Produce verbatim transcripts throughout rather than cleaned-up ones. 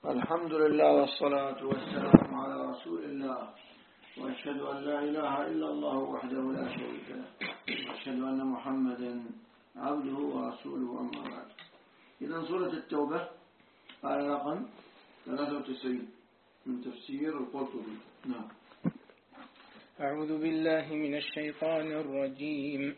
الحمد لله والصلاة والسلام على رسول الله، وأشهد أن لا إله إلا الله وحده لا شريك له، وأشهد أن محمدا عبده ورسوله، أما بعد. إذن سورة التوبة آية رقم ثلاثة وتسعين من تفسير القرطبي. نعم. أعوذ بالله من الشيطان الرجيم.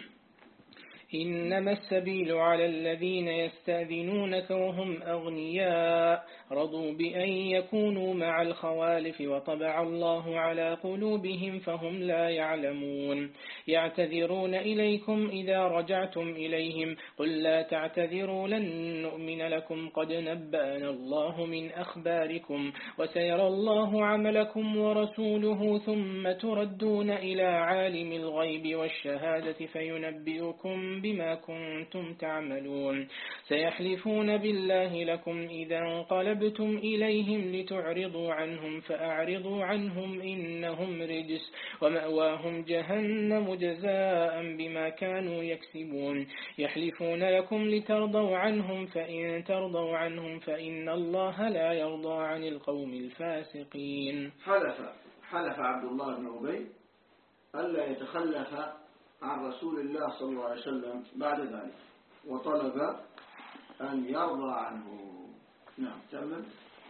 إنما السبيل على الذين يستأذنونك وهم أغنياء رضوا بأن يكونوا مع الخوالف وطبع الله على قلوبهم فهم لا يعلمون. يعتذرون إليكم إذا رجعتم إليهم قل لا تعتذروا لن نؤمن لكم قد نبأنا الله من أخباركم وسيرى الله عملكم ورسوله ثم تردون إلى عالم الغيب والشهادة فينبئكم بما كنتم تعملون. سيحلفون بالله لكم إذا انقلبتم إليهم لتعرضوا عنهم فأعرضوا عنهم إنهم رجس ومأواهم جهنم جزاء بما كانوا يكسبون. يحلفون لكم لترضوا عنهم فإن ترضوا عنهم فإن الله لا يرضى عن القوم الفاسقين. حلف حلف عبد الله بن أبي ألا يتخلف عن رسول الله صلى الله عليه وسلم بعد ذلك، وطلب أن يرضى عنه. نعم. تمام.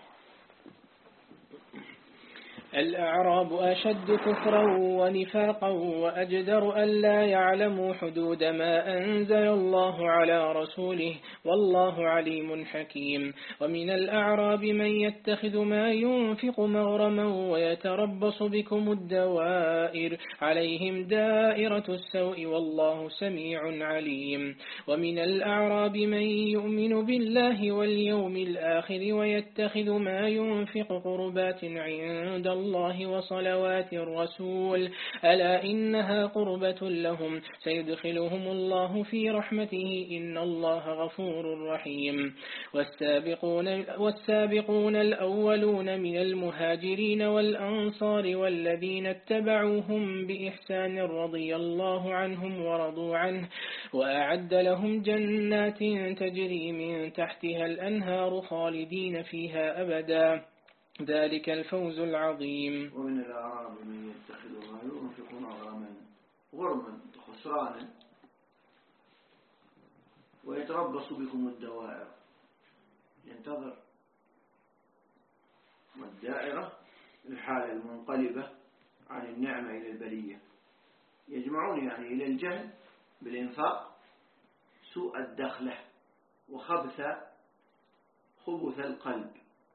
الأعراب أشد كفرا ونفاقا وأجدر ألا يعلموا حدود ما أنزل الله على رسوله والله عليم حكيم. ومن الأعراب من يتخذ ما ينفق مغرما ويتربص بكم الدوائر عليهم دائرة السوء والله سميع عليم. ومن الأعراب من يؤمن بالله واليوم الآخر ويتخذ ما ينفق قربات عند الله الله وصلوات الرسول ألا إنها قربة لهم سيدخلهم الله في رحمته إن الله غفور رحيم. والسابقون, والسابقون الأولون من المهاجرين والأنصار والذين اتبعوهم بإحسان رضي الله عنهم ورضوا عنه وأعد لهم جنات تجري من تحتها الأنهار خالدين فيها أبدا ذلك الفوز العظيم. ومن الأعراب من يتخذ ما ينفق مغرما غرما خسرانا ويتربص بكم الدوائر، ينتظر، والدائرة الحالة المنقلبة عن النعمة إلى البلية، يجمعون يعني إلى الجهل بالإنفاق سوء الدخلة وخبث خبث القلب،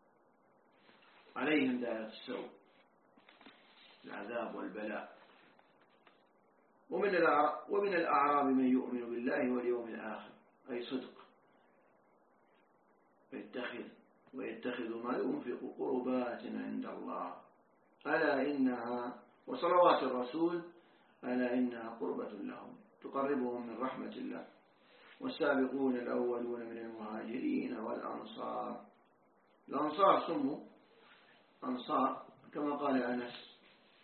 عليهم دائرة السوء العذاب والبلاء. ومن ومن الأعراب من يؤمن بالله واليوم الآخر أي صدق ويتخذ ويتخذ ما ينفق قربات عند الله ألا إنها وصلوات الرسول ألا إنها قربة لهم تقربهم من رحمة الله. والسابقون الأولون من المهاجرين والأنصار، الأنصار سموا أنصار كما قال أنس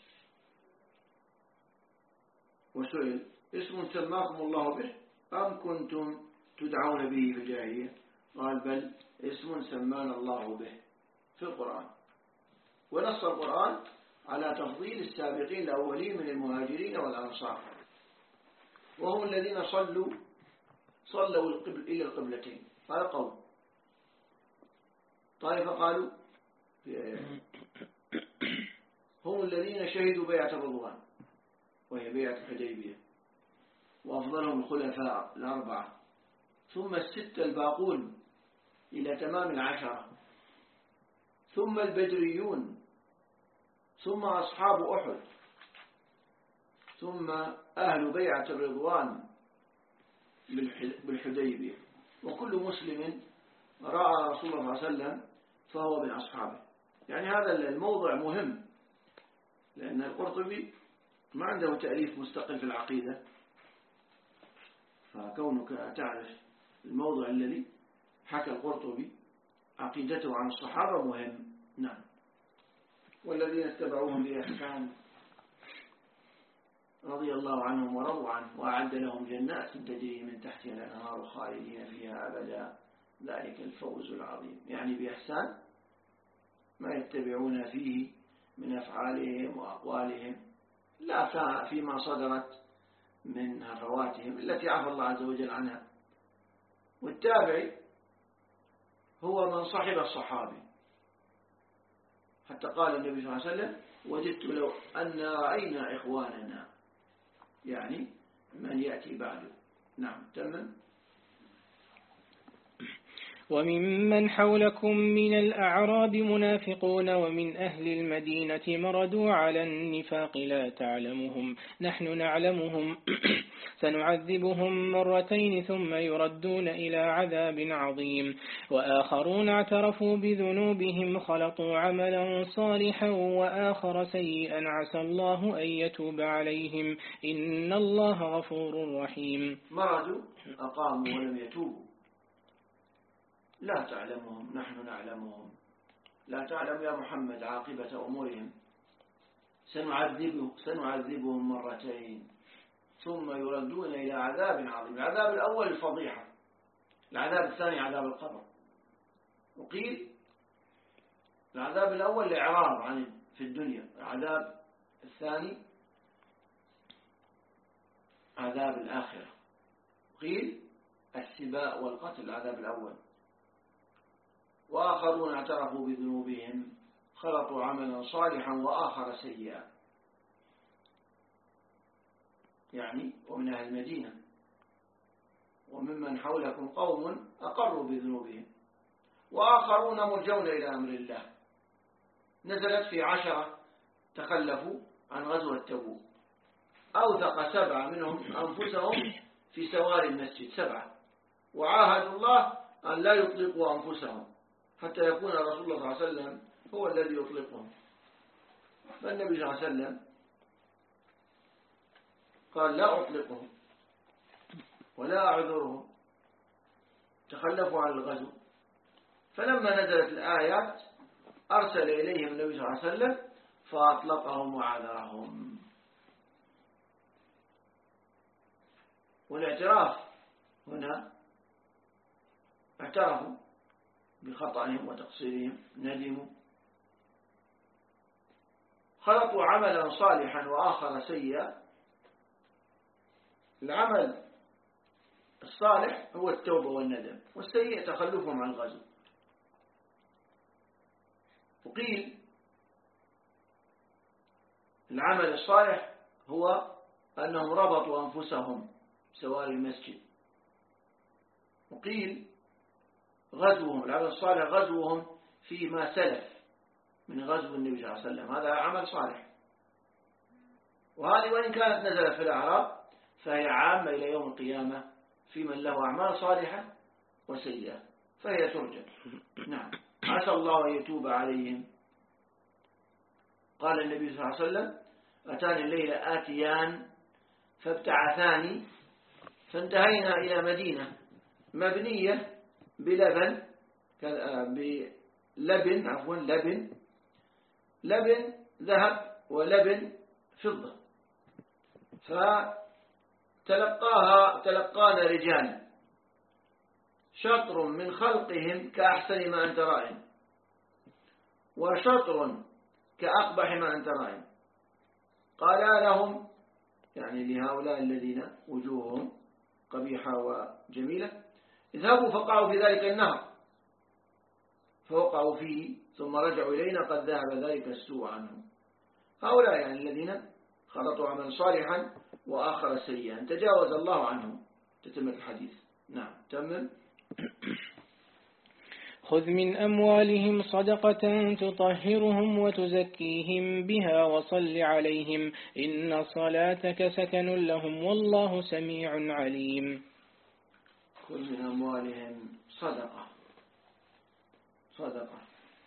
وسئل اسم سماكم الله به أم كنتم تدعون به في الجاهلية؟ قال بل اسم سمانا الله به في القرآن. ونص القرآن على تفضيل السابقين الأولين من المهاجرين والأنصار، وهم الذين صلوا صلوا القبل إلى القبلتين. هذا قول طائفة قالوا هم الذين شهدوا بيعة الرضوان وهي بيعة الحديبية، وأفضلهم الخلفاء الأربعة، ثم الستة الباقون إلى تمام العشرة، ثم البدريون، ثم أصحاب أحد، ثم أهل بيعة الرضوان بالحديبية. وكل مسلم رأى رسول الله صلى الله عليه وسلم فهو من أصحابه. يعني هذا الموضوع مهم، لأن القرطبي ما عنده تأليف مستقل في العقيدة، فكونك تعرف الموضوع الذي حكى القرطبي عقيدته عن الصحابة مهم. نعم. والذين اتبعوهم بإحسان رضي الله عنهم ورضوا عنه وأعد لهم جنات تجري من تحتها الأنهار خالدين فيها أبدا ذلك الفوز العظيم. يعني بإحسان ما يتبعون فيه من أفعالهم وأقوالهم لا فيما صدرت من هفواتهم التي عفى الله عز وجل عنها. والتابعي هو من صحب الصحابي، حتى قال النبي صلى الله عليه وسلم وجدت لو أن رأينا إخواننا، يعني من يأتي بعده. نعم تمام. وممن حولكم من الأعراب منافقون ومن أهل المدينة مردوا على النفاق لا تعلمهم نحن نعلمهم سنعذبهم مرتين ثم يردون إلى عذاب عظيم. وآخرون اعترفوا بذنوبهم خلطوا عملا صالحا وآخر سيئا عسى الله أن يتوب عليهم إن الله غفور رحيم. مردوا أقاموا ولم يتوبوا لا تعلمهم نحن نعلمهم. لا تعلم يا محمد عاقبة أمورهم. سنعذبه سنعذبهم مرتين ثم يردون إلى عذاب عظيم. العذاب الأول الفضيحة، العذاب الثاني عذاب القبر. وقيل العذاب الأول الإعراض عن في الدنيا، العذاب الثاني عذاب الآخرة. قيل السباء والقتل العذاب الأول. وآخرون اعترفوا بذنوبهم خلطوا عملا صالحا وآخر سيئا، يعني ومن أهل المدينة وممن حولكم قوم أقروا بذنوبهم وآخرون مرجون إلى أمر الله. نزلت في عشرة تخلفوا عن غزوة تبوك، أوثق سبعة منهم أنفسهم في سوار المسجد سبعة، وعاهدوا الله أن لا يطلقوا أنفسهم حتى يكون رسول الله صلى الله عليه وسلم هو الذي يطلقهم. فالنبي صلى الله عليه وسلم قال لا أطلقهم ولا أعذرهم، تخلفوا عن الغزو. فلما نزلت الآيات أرسل إليهم النبي صلى الله عليه وسلم فأطلقهم وعذرهم. والاعتراف هنا اعترفوا بخطأهم وتقصيرهم، ندموا. خلطوا عملا صالحا وآخر سيئا. العمل الصالح هو التوبة والندم، والسيء تخلفهم عن الغزو. وقيل العمل الصالح هو أنهم ربطوا أنفسهم بسوار المسجد. وقيل غزوهم العمل الصالح غزوهم فيما سلف من غزو النبي صلى الله عليه وسلم، هذا عمل صالح. وهذه وإن كانت نزلت في الأعراب فهي عامة إلى يوم القيامة في من له أعمال صالحة وسيئة فهي ترجع. نعم. عسى الله أن يتوب عليهم. قال النبي صلى الله عليه وسلم أتاني الليلة آتيان فابتعثاني فانتهينا إلى مدينة مبنية بلبن بلبن عفوا لبن لبن ذهب ولبن فضة، فتلقاها تلقانا رجال شطر من خلقهم كأحسن ما أنت رائم وشطر كأقبح ما أنت رائم. قال لهم يعني لهؤلاء الذين وجوههم قبيحة وجميلة اذهبوا فقعوا في ذلك النهر، فوقعوا فيه ثم رجعوا إلينا قد ذهب ذلك السوء عنهم. هؤلاء يعني الذين خلطوا عملا صالحا وآخر سيئا تجاوز الله عنهم. تتم الحديث. نعم تمام. خذ من أموالهم صدقة تطهرهم وتزكيهم بها وصل عليهم إن صلاتك سكن لهم والله سميع عليم. خذ من أموالهم صدقة صدقة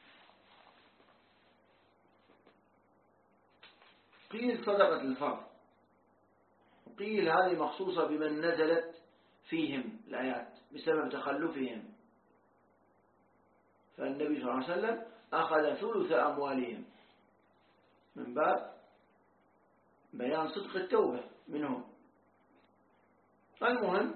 قيل صدقة الفرض، وقيل هذه مخصوصة بمن نزلت فيهم الآيات بسبب تخلفهم، فالنبي صلى الله عليه وسلم أخذ ثلث أموالهم من باب بيان صدق التوبة منهم. المهم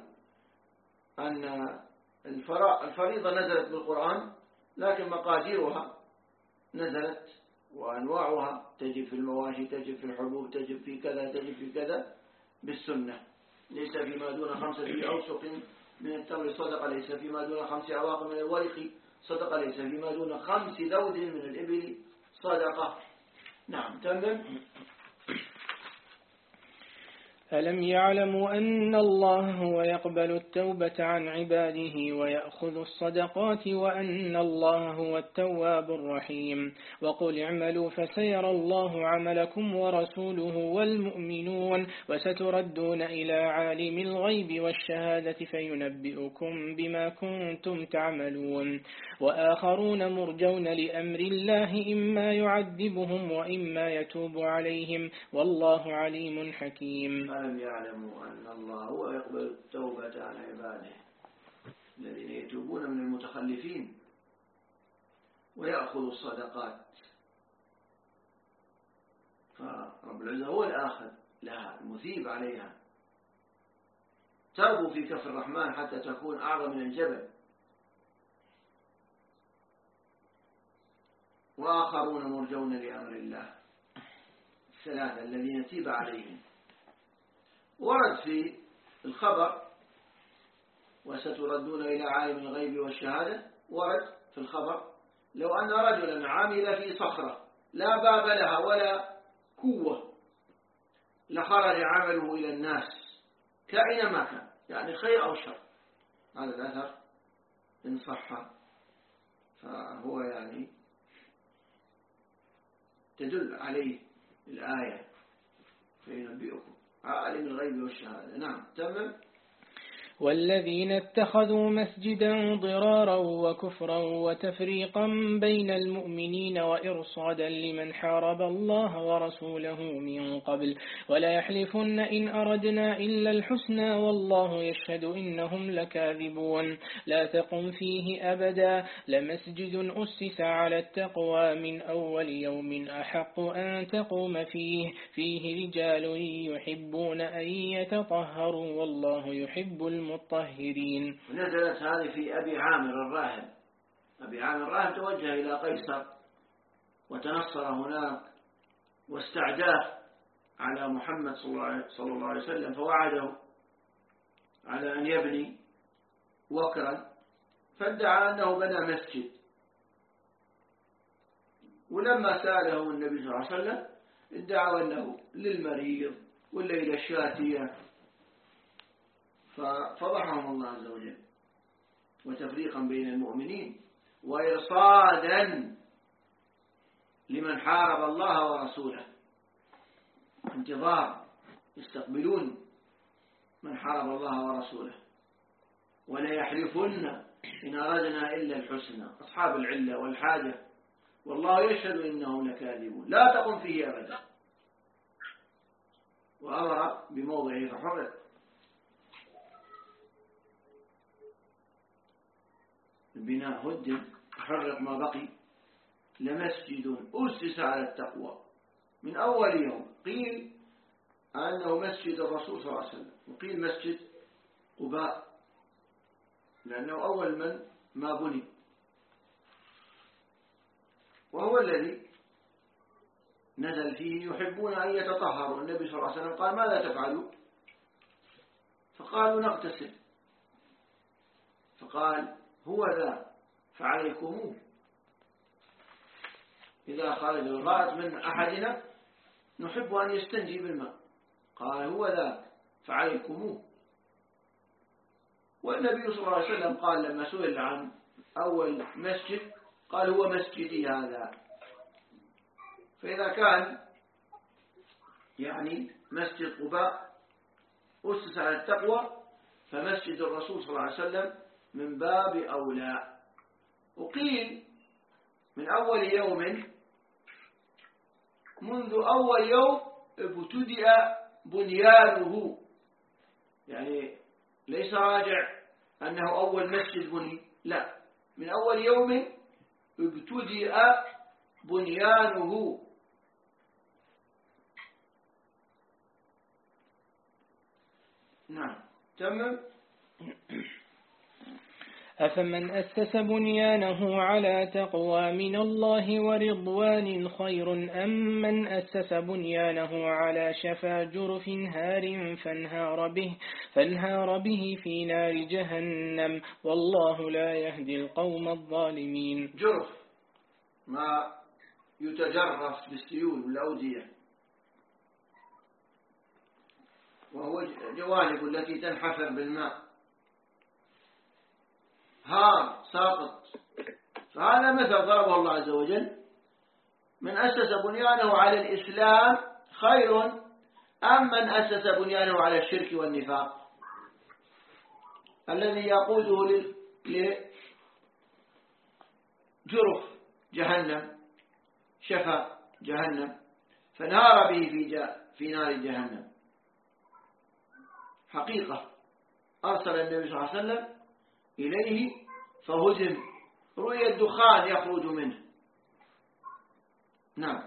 أن الفريضة نزلت بالقرآن لكن مقاديرها نزلت وأنواعها تجب في المواشي، تجب في الحبوب، تجب في كذا، تجب في كذا بالسنة. ليس فيما دون خمسة أوسق من التمر صدقة، ليس فيما دون خمس أواق من الورق صدقة، ليس فيما دون خمس ذود من الإبل صدقة. نعم تمام. ألم يعلموا أن الله هو يقبل التوبة عن عباده ويأخذ الصدقات وأن الله هو التواب الرحيم. وقل اعملوا فسيرى الله عملكم ورسوله والمؤمنون وستردون إلى عالم الغيب والشهادة فينبئكم بما كنتم تعملون. وآخرون مرجون لأمر الله إما يعذبهم وإما يتوب عليهم والله عليم حكيم. ألم يعلموا أن الله هو يقبل التوبة عن عباده الذين يتوبون من المتخلفين ويأخذ الصدقات، فرب العزة هو الآخذ لها المثيب عليها. تربو في كف الرحمن حتى تكون أعظم من الجبل. وآخرون مرجون لأمر الله، الثلاثة الذين تيب عليهم. ورد في الخبر وستردون إلى عالم الغيب والشهادة، ورد في الخبر لو أن رجلا عامل في صخرة لا باب لها ولا كوة لخرج عمله إلى الناس كائن ما كان، يعني خير أو شر. هذا الأثر إن صح فهو يعني تدل عليه الآية فينبئكم عالم الغيب والشهادة. نعم تمام. والذين اتخذوا مسجدا ضرارا وكفرا وتفريقا بين المؤمنين وإرصادا لمن حارب الله ورسوله من قبل ولا يحلفن إن أردنا إلا الحسنى والله يشهد إنهم لكاذبون. لا تقم فيه أبدا لمسجد أسس على التقوى من أول يوم أحق أن تقوم فيه فيه رجال يحبون أن يتطهروا والله يحب المطهرين. نزلت هذه في أبي عامر الراهب. أبي عامر الراهب توجه إلى قيصر وتنصر هناك واستعداه على محمد صلى الله عليه وسلم، فوعده على أن يبني وكرا، فادعى أنه بنى مسجد. ولما سأله النبي صلى الله عليه وسلم ادعى أنه للمريض ولا إلى الشاتية، ففضحهم الله عز وجل. وتفريقا بين المؤمنين وإرصادا لمن حارب الله ورسوله، انتظار يستقبلون من حارب الله ورسوله. ولا يحلفن إن أردنا إلا الحسنى، أصحاب العلة والحاجة، والله يشهد إنهم لكاذبون. لا تقم فيه أبدا. وأمر بموضعه فحرق. البناء هدم حرق ما بقي. لمسجد أسس على التقوى من أول يوم. قيل أنه مسجد الرسول صلى الله عليه وسلم، وقيل مسجد قباء لأنه أول من ما بني، وهو الذي نزل فيه يحبون أن يتطهروا. النبي صلى الله عليه وسلم قال ماذا تفعلوا؟ فقالوا نغتسل، فقال هو ذا فعليكموه. إذا خرج الغائط من أحدنا نحب أن يستنجي بالماء، قال هو ذا فعليكموه. والنبي صلى الله عليه وسلم قال لما سئل عن أول مسجد قال هو مسجدي هذا. فإذا كان يعني مسجد قباء أسس على التقوى فمسجد الرسول صلى الله عليه وسلم من باب أولى. وقيل من أول يوم، منذ أول يوم ابتدأ بنيانه، يعني ليس راجع أنه أول مسجد بني، لا، من أول يوم ابتدأ بنيانه. نعم تمام. أفمن أسس بنيانه على تقوى من الله ورضوان خير أم من أسس بنيانه على شفا جرف هار فانهار به, فانهار به في نار جهنم والله لا يهدي القوم الظالمين. جرف ما يتجرف بالسيول والأودية، وهو جوانب التي تنحفر بالماء، هار ساقط. فهذا مثل ضربه الله عز وجل: من أسس بنيانه على الإسلام خير أم من أسس بنيانه على الشرك والنفاق الذي يقوده لجرف جهنم، شفا جهنم، فنار به في, في نار جهنم. حقيقة أرسل النبي صلى الله عليه وسلم إليه فهزم، رؤي الدخان يخرج منه. نعم.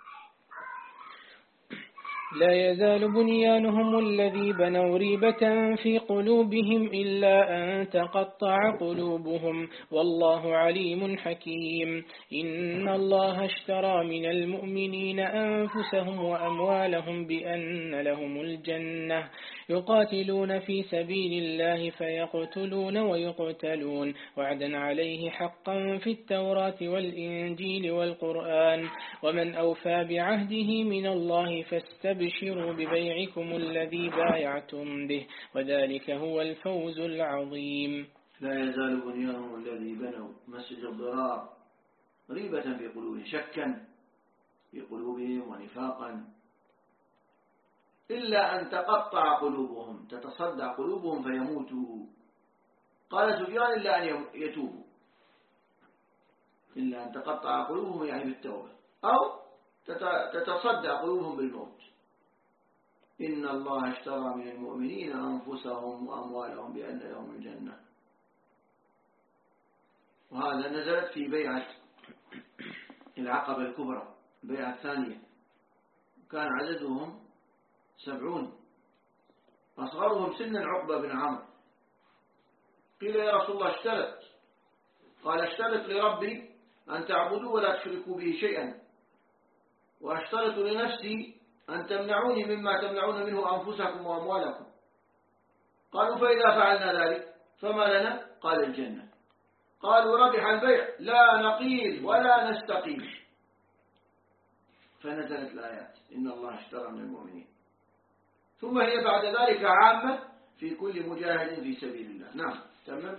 لا يزال بنيانهم الذي بنوا ريبة في قلوبهم إلا أن تقطع قلوبهم والله عليم حكيم. إن الله اشترى من المؤمنين أنفسهم وأموالهم بأن لهم الجنة يقاتلون في سبيل الله فيقتلون ويقتلون وعدا عليه حقا في التوراة والإنجيل والقرآن ومن أوفى بعهده من الله فاستبشروا ببيعكم الذي بايعتم به وذلك هو الفوز العظيم. لا يزال بنيانهم الذي بنوا مسجد الضرار ريبة في قلوبهم، شكا في قلوبهم ونفاقا، إلا أن تقطع قلوبهم، تتصدع قلوبهم فيموتوا. قال سفيان: إلا أن يتوبوا، إلا أن تقطع قلوبهم يعني بالتوبة، أو تتصدع قلوبهم بالموت. إن الله اشترى من المؤمنين أنفسهم وأموالهم بأن لهم الجنة. وهذا نزلت في بيعة العقبة الكبرى، البيعة الثانية، كان عددهم سبعون، أصغرهم سنا عقبة بن عمرو. قيل: يا رسول الله اشترط. قال: اشترط لربي أن تعبدوا ولا تشركوا به شيئا، واشترط لنفسي أن تمنعوني مما تمنعون منه أنفسكم وأموالكم. قالوا: فإذا فعلنا ذلك فما لنا؟ قال: الجنة. قالوا: ربح البيع، لا نقيل ولا نستقيل. فنزلت الآيات: إن الله اشترى من المؤمنين. ثم هي بعد ذلك عامة في كل مجاهد في سبيل الله. نعم. تمام.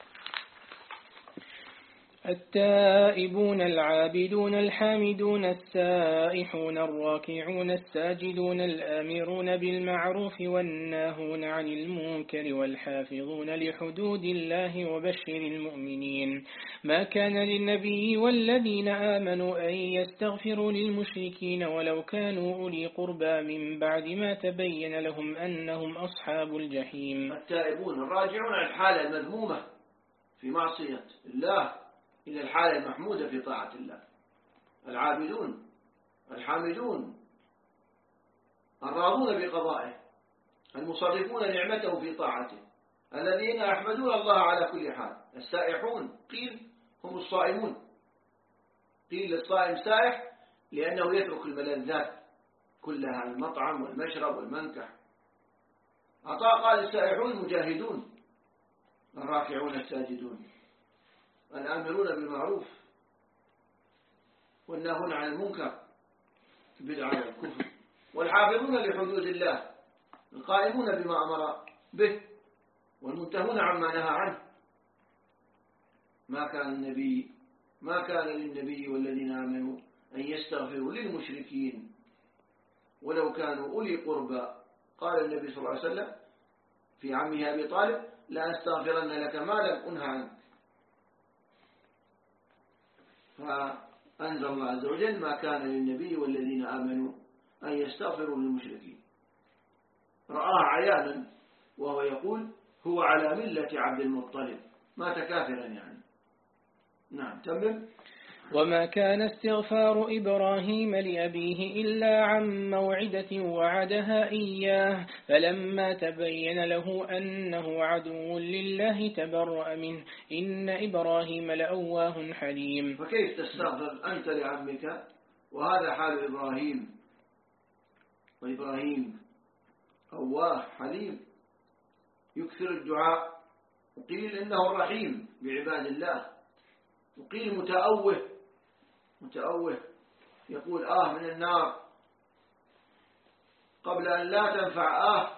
التائبون العابدون الحامدون السائحون الراكعون الساجدون الآمرون بالمعروف والناهون عن المنكر والحافظون لحدود الله وبشر المؤمنين. ما كان للنبي والذين آمنوا أن يستغفروا للمشركين ولو كانوا أولي قربى من بعد ما تبين لهم أنهم أصحاب الجحيم. التائبون الراجعون عن الحالة المذمومة في معصية الله إلى الحالة المحمودة في طاعة الله، العابدون الحامدون الراضون بقضائه، المصرفون نعمته في طاعته، الذين يحمدون الله على كل حال. السائحون قيل هم الصائمون، قيل للصائم سائح لأنه يترك الملذات كلها، المطعم والمشرب والمنكح. عطاء قال: السائحون مجاهدون الراكعون الساجدون الآمرون بالمعروف والناهون عن المنكر البدعة والكفر، والحافظون لحدود الله القائمون بما أمر به والمنتهون عما نهى عنه. ما كان النبي ما كان للنبي والذين آمنوا أن يستغفروا للمشركين ولو كانوا أولي قربى. قال النبي صلى الله عليه وسلم في عمه أبي طالب: لا أستغفرن لك ما لم أنه عنك. فأنزل الله عز وجل: ما كان للنبي والذين آمنوا أن يستغفروا للمشركين. رآه عيانا وهو يقول: هو على ملة عبد المطلب، مات كافرا يعني. نعم. تمام. وما كان استغفار إبراهيم لأبيه إلا عن موعدة وعدها إياه فلما تبين له أنه عدو لله تبرأ منه إن إبراهيم لأواه حليم. فكيف تستغفر أنت لعمك وهذا حال إبراهيم، وإبراهيم أواه حليم يكثر الدعاء، وقيل إنه رحيم بعباد الله، وقيل متأوه متأوه يقول آه من النار قبل أن لا تنفع آه،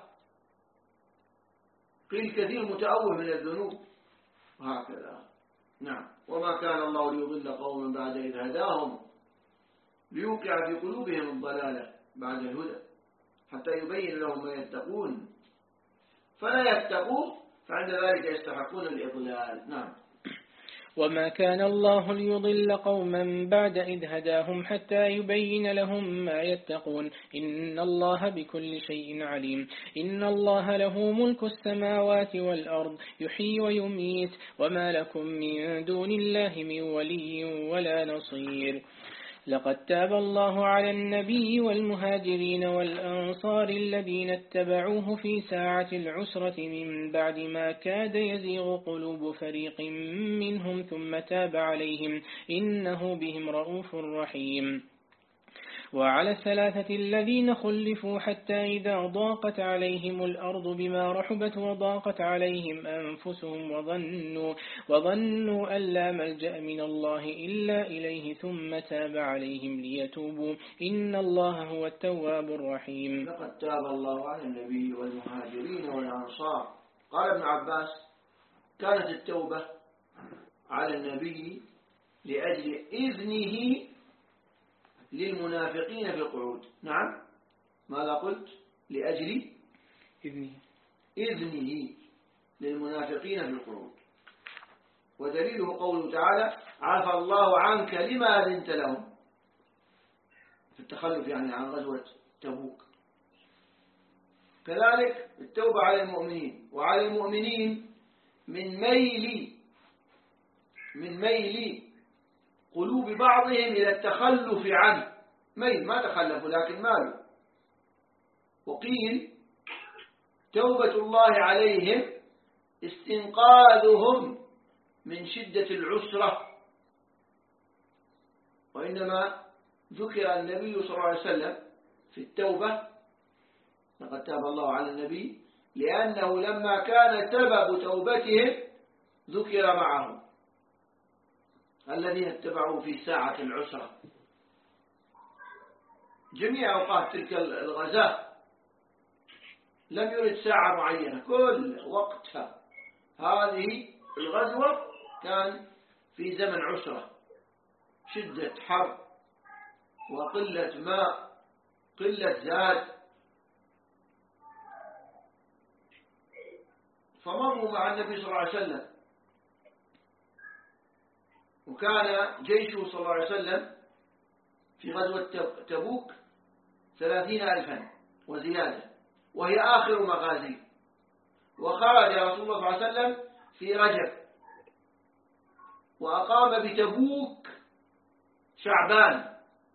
قيل كثير متأوه من الذنوب وهكذا. نعم. وما كان الله ليضل قوما بعد إذ هداهم ليوقع في قلوبهم الضلالة بعد الهدى حتى يبين لهم ما يتقون فلا يتقوه فعند ذلك يستحقون الإضلال. نعم. وما كان الله ليضل قوما بعد إذ هداهم حتى يبين لهم ما يتقون إن الله بكل شيء عليم. إن الله له ملك السماوات والأرض يحيي ويميت وما لكم من دون الله من ولي ولا نصير. لقد تاب الله على النبي والمهاجرين والأنصار الذين اتبعوه في ساعة العسرة من بعد ما كاد يزيغ قلوب فريق منهم ثم تاب عليهم إنه بهم رؤوف رحيم. وعلى الثلاثة الذين خلفوا حتى إذا ضاقت عليهم الأرض بما رحبت وضاقت عليهم أنفسهم وظنوا, وظنوا أن لا ملجأ من الله إلا إليه ثم تاب عليهم ليتوبوا إن الله هو التواب الرحيم. لقد تاب الله على النبي والمهاجرين والأنصار. قال ابن عباس كانت التوبة على النبي لأجل إذنه للمنافقين في القعود. نعم. ماذا قلت؟ لأجل إذنه إذنه للمنافقين في القعود. ودليله قوله تعالى عفى الله عنك لما أذنت لهم في التخلف يعني عن غزوة تبوك. كذلك التوبة على المؤمنين وعلى المؤمنين من ميل من ميل قلوب بعضهم إلى التخلف عنه. ميل ما تخلفوا لكن مالوا. وقيل توبة الله عليهم استنقاذهم من شدة العسرة. وإنما ذكر النبي صلى الله عليه وسلم في التوبة لقد تاب الله على النبي لأنه لما كان سبب توبتهم ذكر معه الذين اتبعوا في ساعة العسرة. جميع أوقات تلك الغزاة لم يرد ساعة معينة، كل وقتها هذه الغزوة كان في زمن عسرة، شدة حر وقلة ماء، قلة زاد، فمروا مع النبي صلى الله عليه وسلم. وكان جيشه صلى الله عليه وسلم في غزوة تبوك ثلاثين ألفا وزيادة، وهي آخر مغازي. وخرج رسول الله صلى الله عليه وسلم في رجب وأقام بتبوك شعبان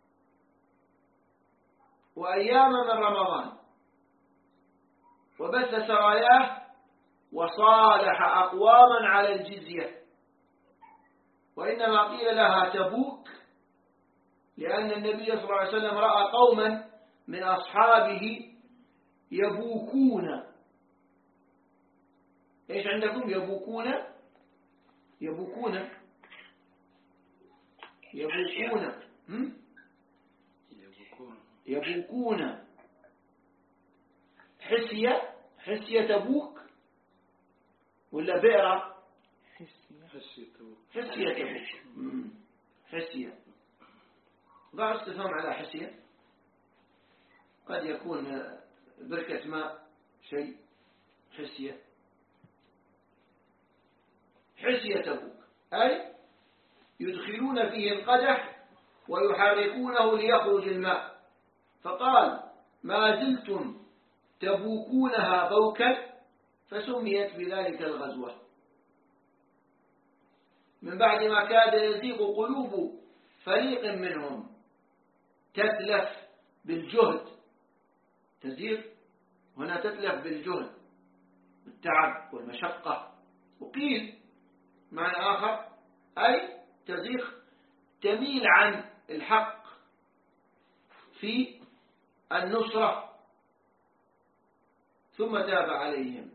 وأيام من رمضان، وبث سراياه وصالح أقواما على الجزية. وإنما قيل لها تبوك لأن النبي صلى الله عليه وسلم رأى قوما من أصحابه يبوكون. إيش عندكم؟ يبوكون يبوكون يبوكون يبوكون حسية حسية تبوك ولا بئرة؟ حسية تبوك حسية تبوك حسية. ضع استفهام على حسية، قد يكون بركة ماء شيء حسية. حسية تبوك أي يدخلون فيه القدح ويحركونه ليخرج الماء، فقال ما زلتم تبوكونها بوكا فسميت بذلك الغزوة من بعد ما كاد يزيغ قلوب فريق منهم تتلف بالجهد، تزيغ هنا تتلف بالجهد التعب والمشقة. وقيل معنى آخر أي تزيغ تميل عن الحق في النصرة ثم تاب عليهم،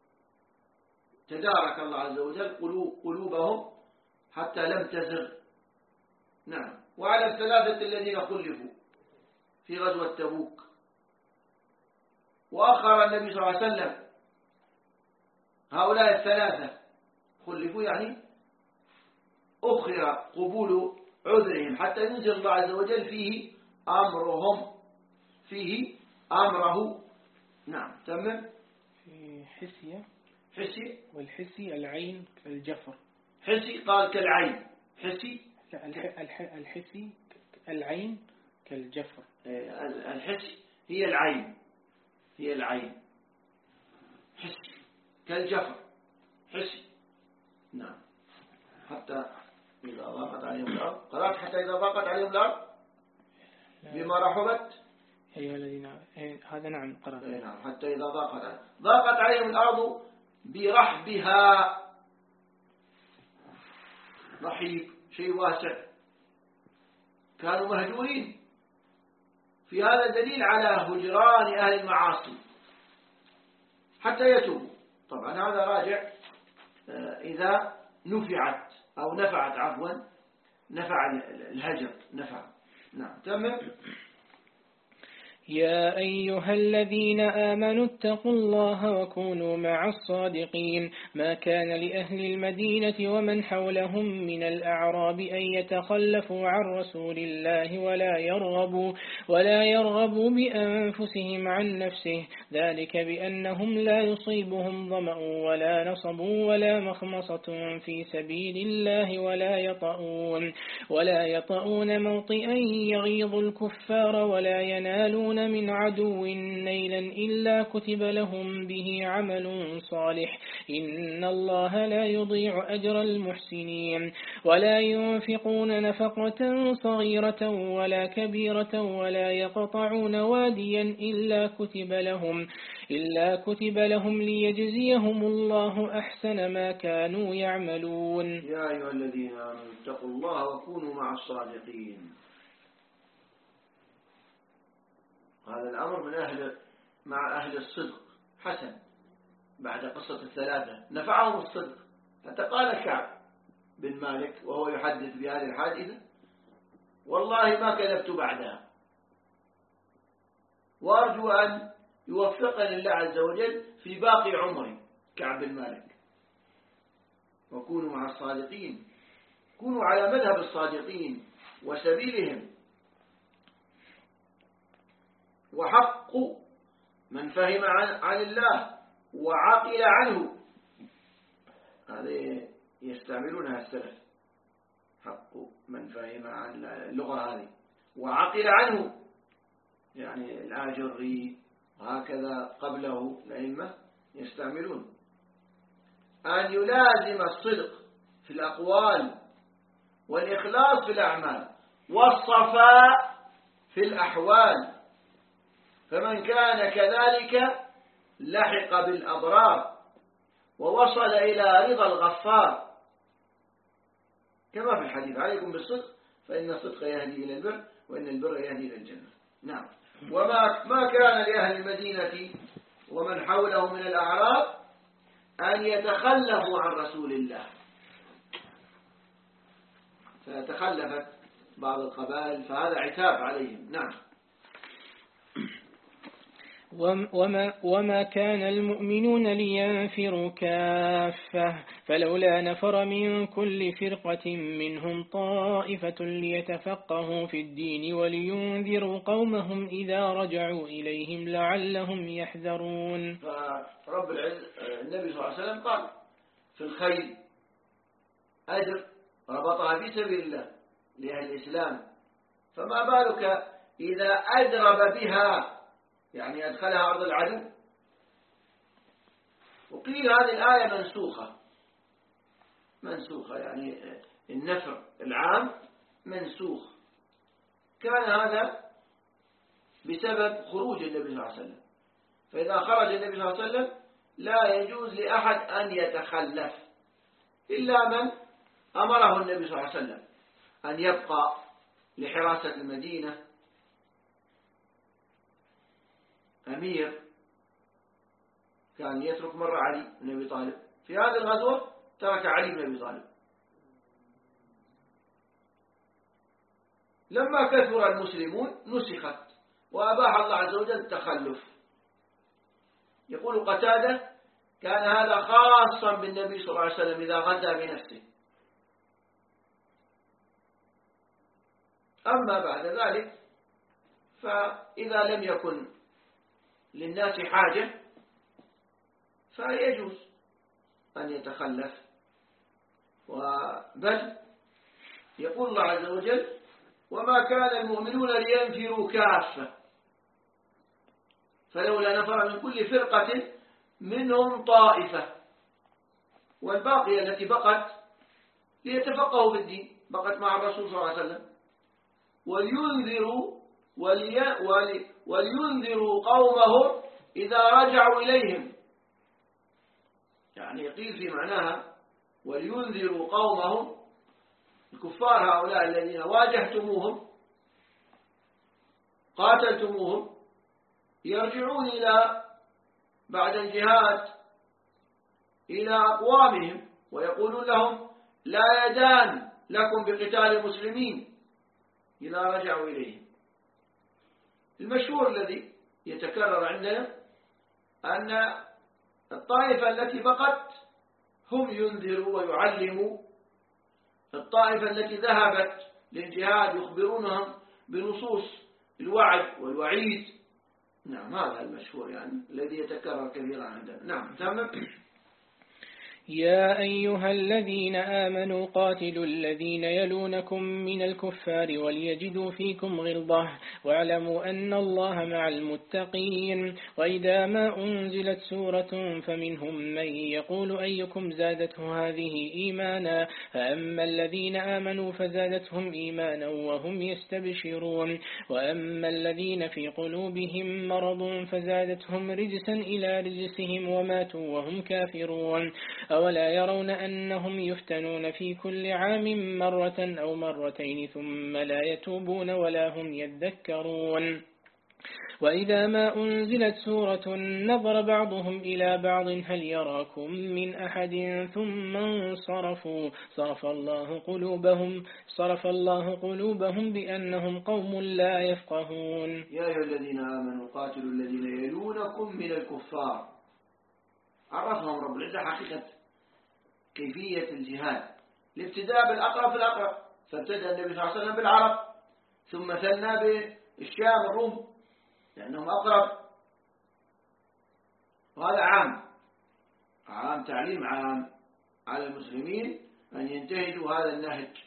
تدارك الله عز وجل قلوبهم حتى لم تزغ. نعم. وعلى الثلاثة الذين خلفوا في غزوة تبوك، وأخر النبي صلى الله عليه وسلم هؤلاء الثلاثة خلفوا، يعني أخر قبول عذرهم حتى ينزل الله عز وجل فيه أمرهم، فيه أمره. نعم. تمام. في حسية حسي، والحسي العين كالجفر. حسي قال كالعين، حسي لا الحسي العين كالجفر. الحسي هي العين، هي العين حسي كالجفر حسي. نعم. حتى إذا ضاقت عليهم الأرض، قرأت حتى إذا ضاقت عليهم الأرض بما رحبت. أيها الذين، هذا نعم قرأت. نعم. حتى إذا ضاقت عليهم ضاقت عليهم الأرض برحبها. رحيب شيء واسع، كانوا مهجورين. في هذا دليل على هجران أهل المعاصي حتى يتوبوا. طبعا هذا راجع إذا نفعت أو نفعت عفوا نفع الهجر نفع. نعم. تمام. يا أيها الذين آمنوا اتقوا الله وكونوا مع الصادقين. ما كان لأهل المدينة ومن حولهم من الأعراب أن يتخلفوا عن رسول الله ولا يرغبوا, ولا يرغبوا بأنفسهم عن نفسه، ذلك بأنهم لا يصيبهم ظمأ ولا نصب ولا مخمصة في سبيل الله ولا يطؤون, ولا يطؤون موطئا يغيظ الكفار ولا ينالون من عدو نيلا إلا كتب لهم به عمل صالح، إن الله لا يضيع أجر المحسنين. ولا ينفقون نفقة صغيرة ولا كبيرة ولا يقطعون واديا إلا كتب لهم إلا كتب لهم ليجزيهم الله أحسن ما كانوا يعملون. يا أيها الذين آمنوا اتقوا الله وكونوا مع الصادقين. هذا الأمر من أهل مع أهل الصدق حسن. بعد قصة الثلاثة نفعهم الصدق، حتى قال كعب بن مالك وهو يحدث بهذه الحادثة: والله ما كذبت بعدها، وأرجو أن يوفقني الله عز وجل في باقي عمري. كعب بن مالك. وكونوا مع الصادقين، كونوا على مذهب الصادقين وسبيلهم. وحق من فهم عن, عن الله وعقل عنه، هذه يستعملونها السلف. حق من فهم عن اللغة هذه وعقل عنه، يعني الآجري وهكذا قبله الأئمة يستعملون أن يلازم الصدق في الأقوال والإخلاص في الأعمال والصفاء في الأحوال، فمن كان كذلك لحق بالأبرار ووصل إلى رضا الغفار، كما في الحديث: عليكم بالصدق فإن الصدق يهدي إلى البر وإن البر يهدي إلى الجنة. نعم. وما ما كان لأهل المدينة ومن حوله من الأعراب أن يتخلفوا عن رسول الله، فتخلفت بعض القبائل فهذا عتاب عليهم. نعم. وما, وما كان المؤمنون لينفروا كافة، فلولا نفر من كل فرقة منهم طائفة ليتفقهوا في الدين ولينذروا قومهم إذا رجعوا إليهم لعلهم يحذرون. فرب العز النبي صلى الله عليه وسلم قال في الخيل أجر ربطها في سبيل الله لأهل الإسلام، فما بالك إذا أدرب بها، يعني أدخلها أرض العدو. وقيل هذه الآية منسوخة، منسوخة يعني النفر العام منسوخ، كان هذا بسبب خروج النبي صلى الله عليه وسلم. فإذا خرج النبي صلى الله عليه وسلم لا يجوز لأحد أن يتخلف إلا من أمره النبي صلى الله عليه وسلم أن يبقى لحراسة المدينة، أمير كان يترك مرة علي بن أبي طالب، في هذه الغزوة ترك علي بن أبي طالب. لما كثر المسلمون نسخت وأباح الله عز وجل التخلف. يقول قتادة كان هذا خاصا بالنبي صلى الله عليه وسلم إذا غزا بنفسه. أما بعد ذلك فإذا لم يكن للناس حاجة فيجوز أن يتخلف. وبل يقول الله عز وجل وما كان المؤمنون لينفروا كافة فلولا نفر من كل فرقة منهم طائفة، والباقية التي بقت ليتفقهوا في الدين بقت مع الرسول صلى الله عليه وسلم، ولينذروا ولي ولي ولينذروا قومهم إذا رجعوا إليهم، يعني يقيل في معناها ولينذروا قومهم الكفار هؤلاء الذين واجهتموهم قاتلتموهم يرجعون إلى بعد الجهاد إلى أقوامهم ويقولون لهم لا يدان لكم بقتال المسلمين إذا رجعوا إليهم. المشهور الذي يتكرر عندنا أن الطائفة التي بقت هم ينذروا ويعلموا الطائفة التي ذهبت للجهاد يخبرونهم بنصوص الوعد والوعيد. نعم هذا المشهور يعني الذي يتكرر كثيرا عندنا. نعم تمام. يا أيها الذين آمنوا قاتلوا الذين يلونكم من الكفار وليجدوا فيكم غلظة واعلموا أن الله مع المتقين. وإذا ما أنزلت سورة فمنهم من يقول أيكم زادته هذه إيمانا فأما الذين آمنوا فزادتهم إيمانا وهم يستبشرون وأما الذين في قلوبهم مرض فزادتهم رجسا إلى رجسهم وماتوا وهم كافرون. أولا يرون أنهم يفتنون في كل عام مرة أو مرتين ثم لا يتوبون ولا هم يذكرون. وإذا ما أنزلت سورة نظر بعضهم إلى بعض هل يراكم من أحد ثم انصرفوا صرف الله قلوبهم صرف الله قلوبهم بأنهم قوم لا يفقهون. يا أيها الذين آمنوا قاتلوا الذين يلونكم من الكفار. عرفهم رب العزة حقيقة كيفية الجهاد. الابتداء بالأقرب في الأقرب، فابتدأ النبي صلى الله عليه وسلم بالعرب ثم ثنى بالشام الروم لأنهم أقرب، وهذا عام عام تعليم عام على المسلمين أن ينتهجوا هذا النهج.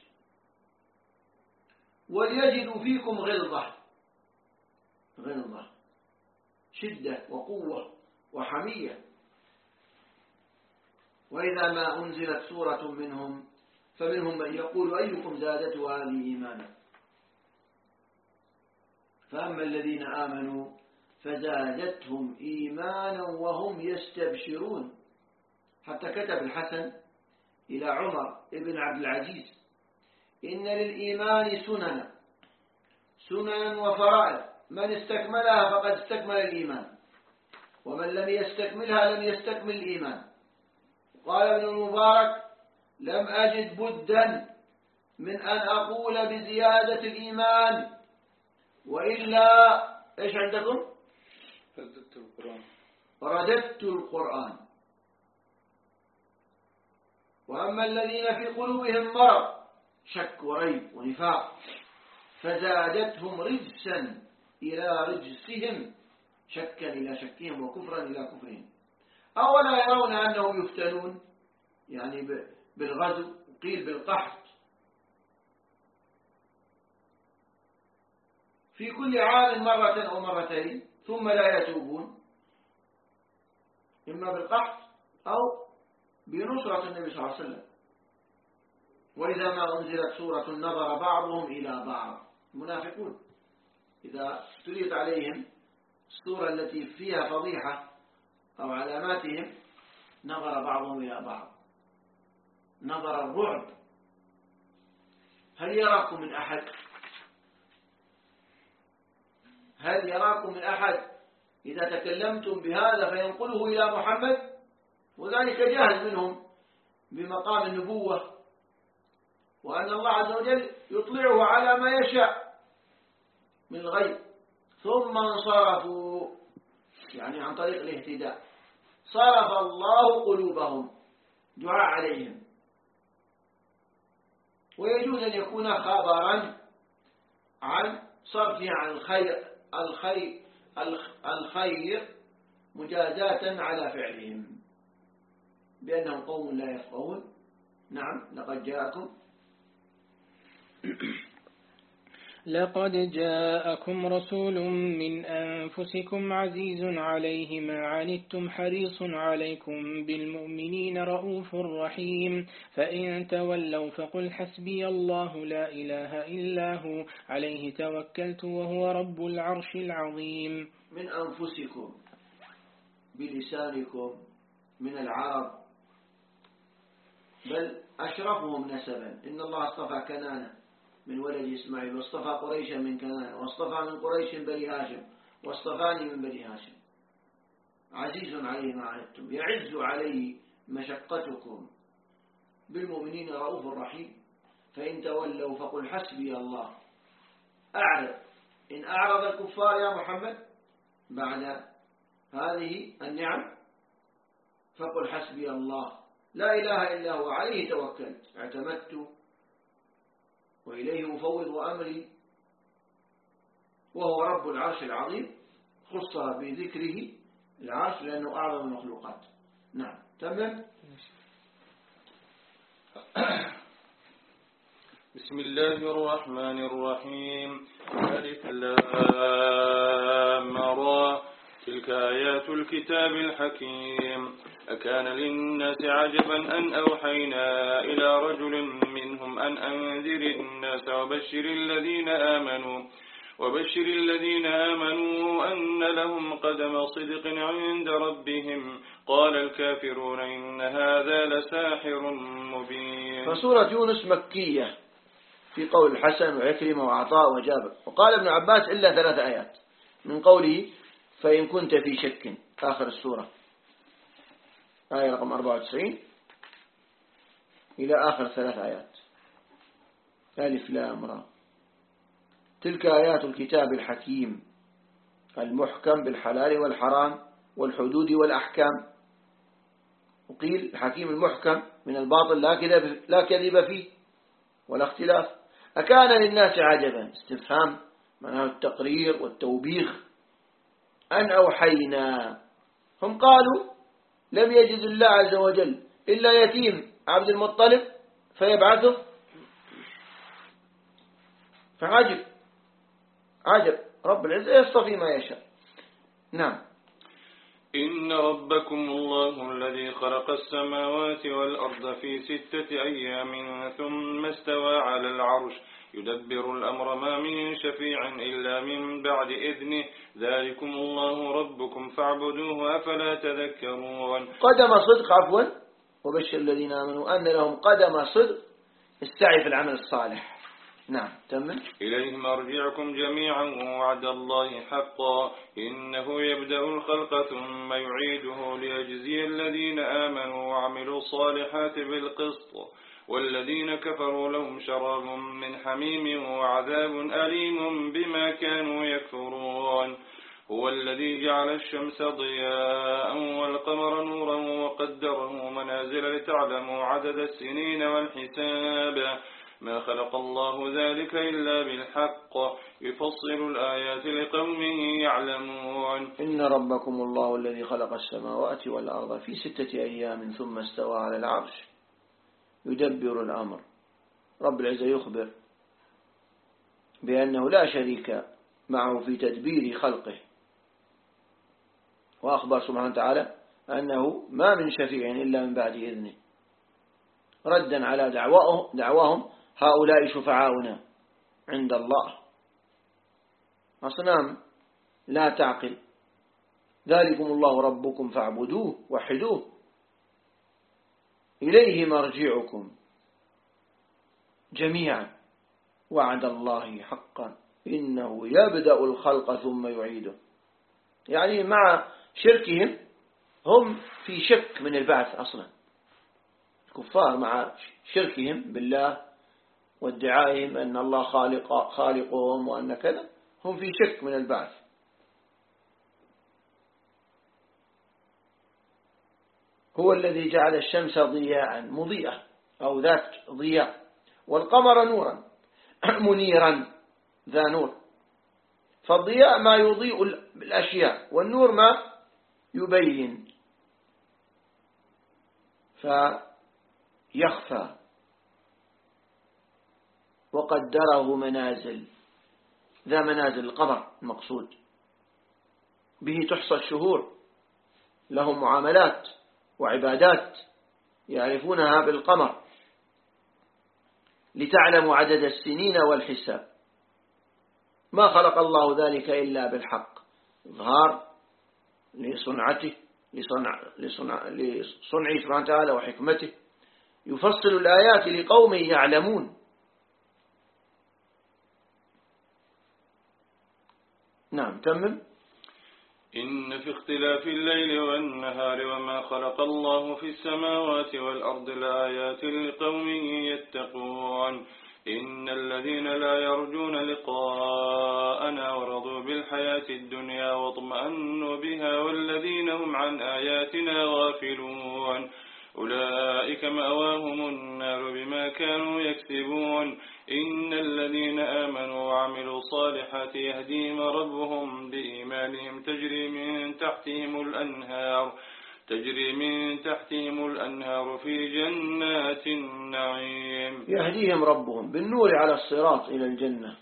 وليجدوا فيكم غلظة، غلظة شدة وقوة وحمية. وإذا ما أنزلت سورة منهم فمنهم من يقول أيكم زادته هذه إيمانا فأما الذين آمنوا فزادتهم إيمانا وهم يستبشرون. حتى كتب الحسن إلى عمر ابن عبد العزيز إن للإيمان سننا سننا وفرائض من استكملها فقد استكمل الإيمان ومن لم يستكملها لم يستكمل الإيمان. قال ابن المبارك لم أجد بدا من أن أقول بزيادة الإيمان وإلا إيش عندكم؟ رددت القرآن رددت القرآن. وأما الذين في قلوبهم مرض شك وريب ونفاق فزادتهم رجسا إلى رجسهم شكا إلى شكهم وكفرا إلى كفرهم. أولا يرون أنهم يفتنون يعني بالغزو وقيل بالقحط في كل عام مرة أو مرتين ثم لا يتوبون إما بالقحط أو بنصرة النبي صلى الله عليه وسلم وإذا ما أنزلت سورة نظر بعضهم إلى بعض. المنافقون إذا تريد عليهم السورة التي فيها فضيحة أو علاماتهم نظر بعضهم إلى بعض، نظر الرعب. هل يراكم من أحد؟ هل يراكم من أحد إذا تكلمتم بهذا فينقله إلى محمد؟ وذلك جاهز منهم بمقام النبوة، وأن الله عز وجل يطلعه على ما يشاء من الغيب، ثم انصرفوا يعني عن طريق الاهتداء صرف الله قلوبهم دعاء عليهم. ويجوز أن يكون خبرا عن صرفه عن الخير الخير الخير مجازاة على فعلهم بأنهم قوم لا يفقهون. نعم لقد جاءكم لقد جاءكم رسول من أنفسكم عزيز عليه ما عنتم حريص عليكم بالمؤمنين رؤوف رحيم فإن تولوا فقل حسبي الله لا إله إلا هو عليه توكلت وهو رب العرش العظيم. من أنفسكم بلسانكم من العرب، بل أشرفهم نسبا. إن الله اصطفى كنانة من ولد إسماعيل، واصطفى قريشا من كنانة، واصطفى من قريش بني هاشم، واصطفاني من بني هاشم. عزيز عليه ما عنتم يعز عليه مشقتكم بالمؤمنين رؤوف رحيم. فإن تولوا فقل حسبي الله. أعرض إن أعرض الكفار يا محمد بعد هذه النعم فقل حسبي الله لا إله إلا هو عليه توكلت اعتمدت وإليه أفوض أمري وهو رب العرش العظيم. خص بذكره العرش لأنه أعظم المخلوقات. نعم تمام. بسم الله الرحمن الرحيم. ألف لام را تلك آيات الكتاب الحكيم. أكان للناس عجبا أن أوحينا إلى رجل منهم أن أنذر الناس وبشر الذين آمنوا وبشر الذين آمنوا أن لهم قدم صدق عند ربهم قال الكافرون إن هذا لساحر مبين. فسورة يونس مكية في قول الحسن وعكرمة وعطاء وجابر. وقال ابن عباس إلا ثلاث آيات من قوله فإن كنت في شك آخر السورة آية رقم أربعة وتسعين إلى آخر ثلاث آيات. ألف لام را تلك آيات الكتاب الحكيم المحكم بالحلال والحرام والحدود والأحكام. وقيل الحكيم المحكم من الباطل لا كذب, لا كذب فيه ولا اختلاف. أكان للناس عجبا استفهام معناه التقرير والتوبيخ. أن أوحينا هم قالوا لم يجد الله عز وجل إلا يتيم عبد المطلب فيبعثه فعجب عجب رب العزة يصطفي ما يشاء. نعم. إن ربكم الله الذي خلق السماوات والأرض في ستة أيام ثم استوى على العرش يدبر الأمر ما من شفيع إلا من بعد إذنه ذلكم الله ربكم فاعبدوه أفلا تذكرون. قدم صدق عفوا وبشر الذين آمنوا أن لهم قدم صدق السعي في العمل الصالح. نعم تمام. إليه مرجعكم جميعا وعد الله حقا إنه يبدأ الخلق ثم يعيده ليجزي الذين آمنوا وعملوا الصالحات بالقسط والذين كفروا لهم شراب من حميم وعذاب أليم بما كانوا يكفرون. هو الذي جعل الشمس ضياء والقمر نورا وقدره منازل لتعلموا عدد السنين والحساب ما خلق الله ذلك إلا بالحق يفصل الآيات لقوم يعلمون. إن ربكم الله الذي خلق السماوات والأرض في ستة أيام ثم استوى على العرش يدبر الأمر. رب العزة يخبر بأنه لا شريك معه في تدبير خلقه، وأخبر سبحانه وتعالى أنه ما من شفيع إلا من بعد إذنه. ردا على دعواهم, دعواهم هؤلاء شفعاؤنا عند الله. أصنام لا تعقل. ذلكم الله ربكم فاعبدوه وحدوه إليه مرجعكم جميعا وعد الله حقا إنه يبدأ الخلق ثم يعيده. يعني مع شركهم هم في شك من البعث أصلا. الكفار مع شركهم بالله وادعائهم أن الله خالق خالقهم وأن كذا هم في شك من البعث. هو الذي جعل الشمس ضياء مضيئة أو ذات ضياء والقمر نورا منيرا ذا نور. فالضياء ما يضيء الأشياء والنور ما يبين فيخفى. وقدره منازل ذا منازل القمر المقصود به تحصى الشهور لهم معاملات وعبادات يعرفونها بالقمر لتعلموا عدد السنين والحساب. ما خلق الله ذلك إلا بالحق إظهار لصنعته لصنع لصنع لصنعه سبحانه وتعالى وحكمته. يفصل الآيات لقوم يعلمون. نعم تمم. إن في اختلاف الليل والنهار وما خلق الله في السماوات والأرض لآيات لقوم يتقون. إن الذين لا يرجون لقاءنا ورضوا بالحياة الدنيا واطمأنوا بها والذين هم عن آياتنا غافلون أولئك مأواهم النار بما كانوا يكسبون. إن الذين آمنوا وعملوا الصالحات يهديهم ربهم بإيمانهم تجري من تحتهم الأنهار تجري من تحتهم الأنهار في جنات النعيم. يهديهم ربهم بالنور على الصراط إلى الجنة.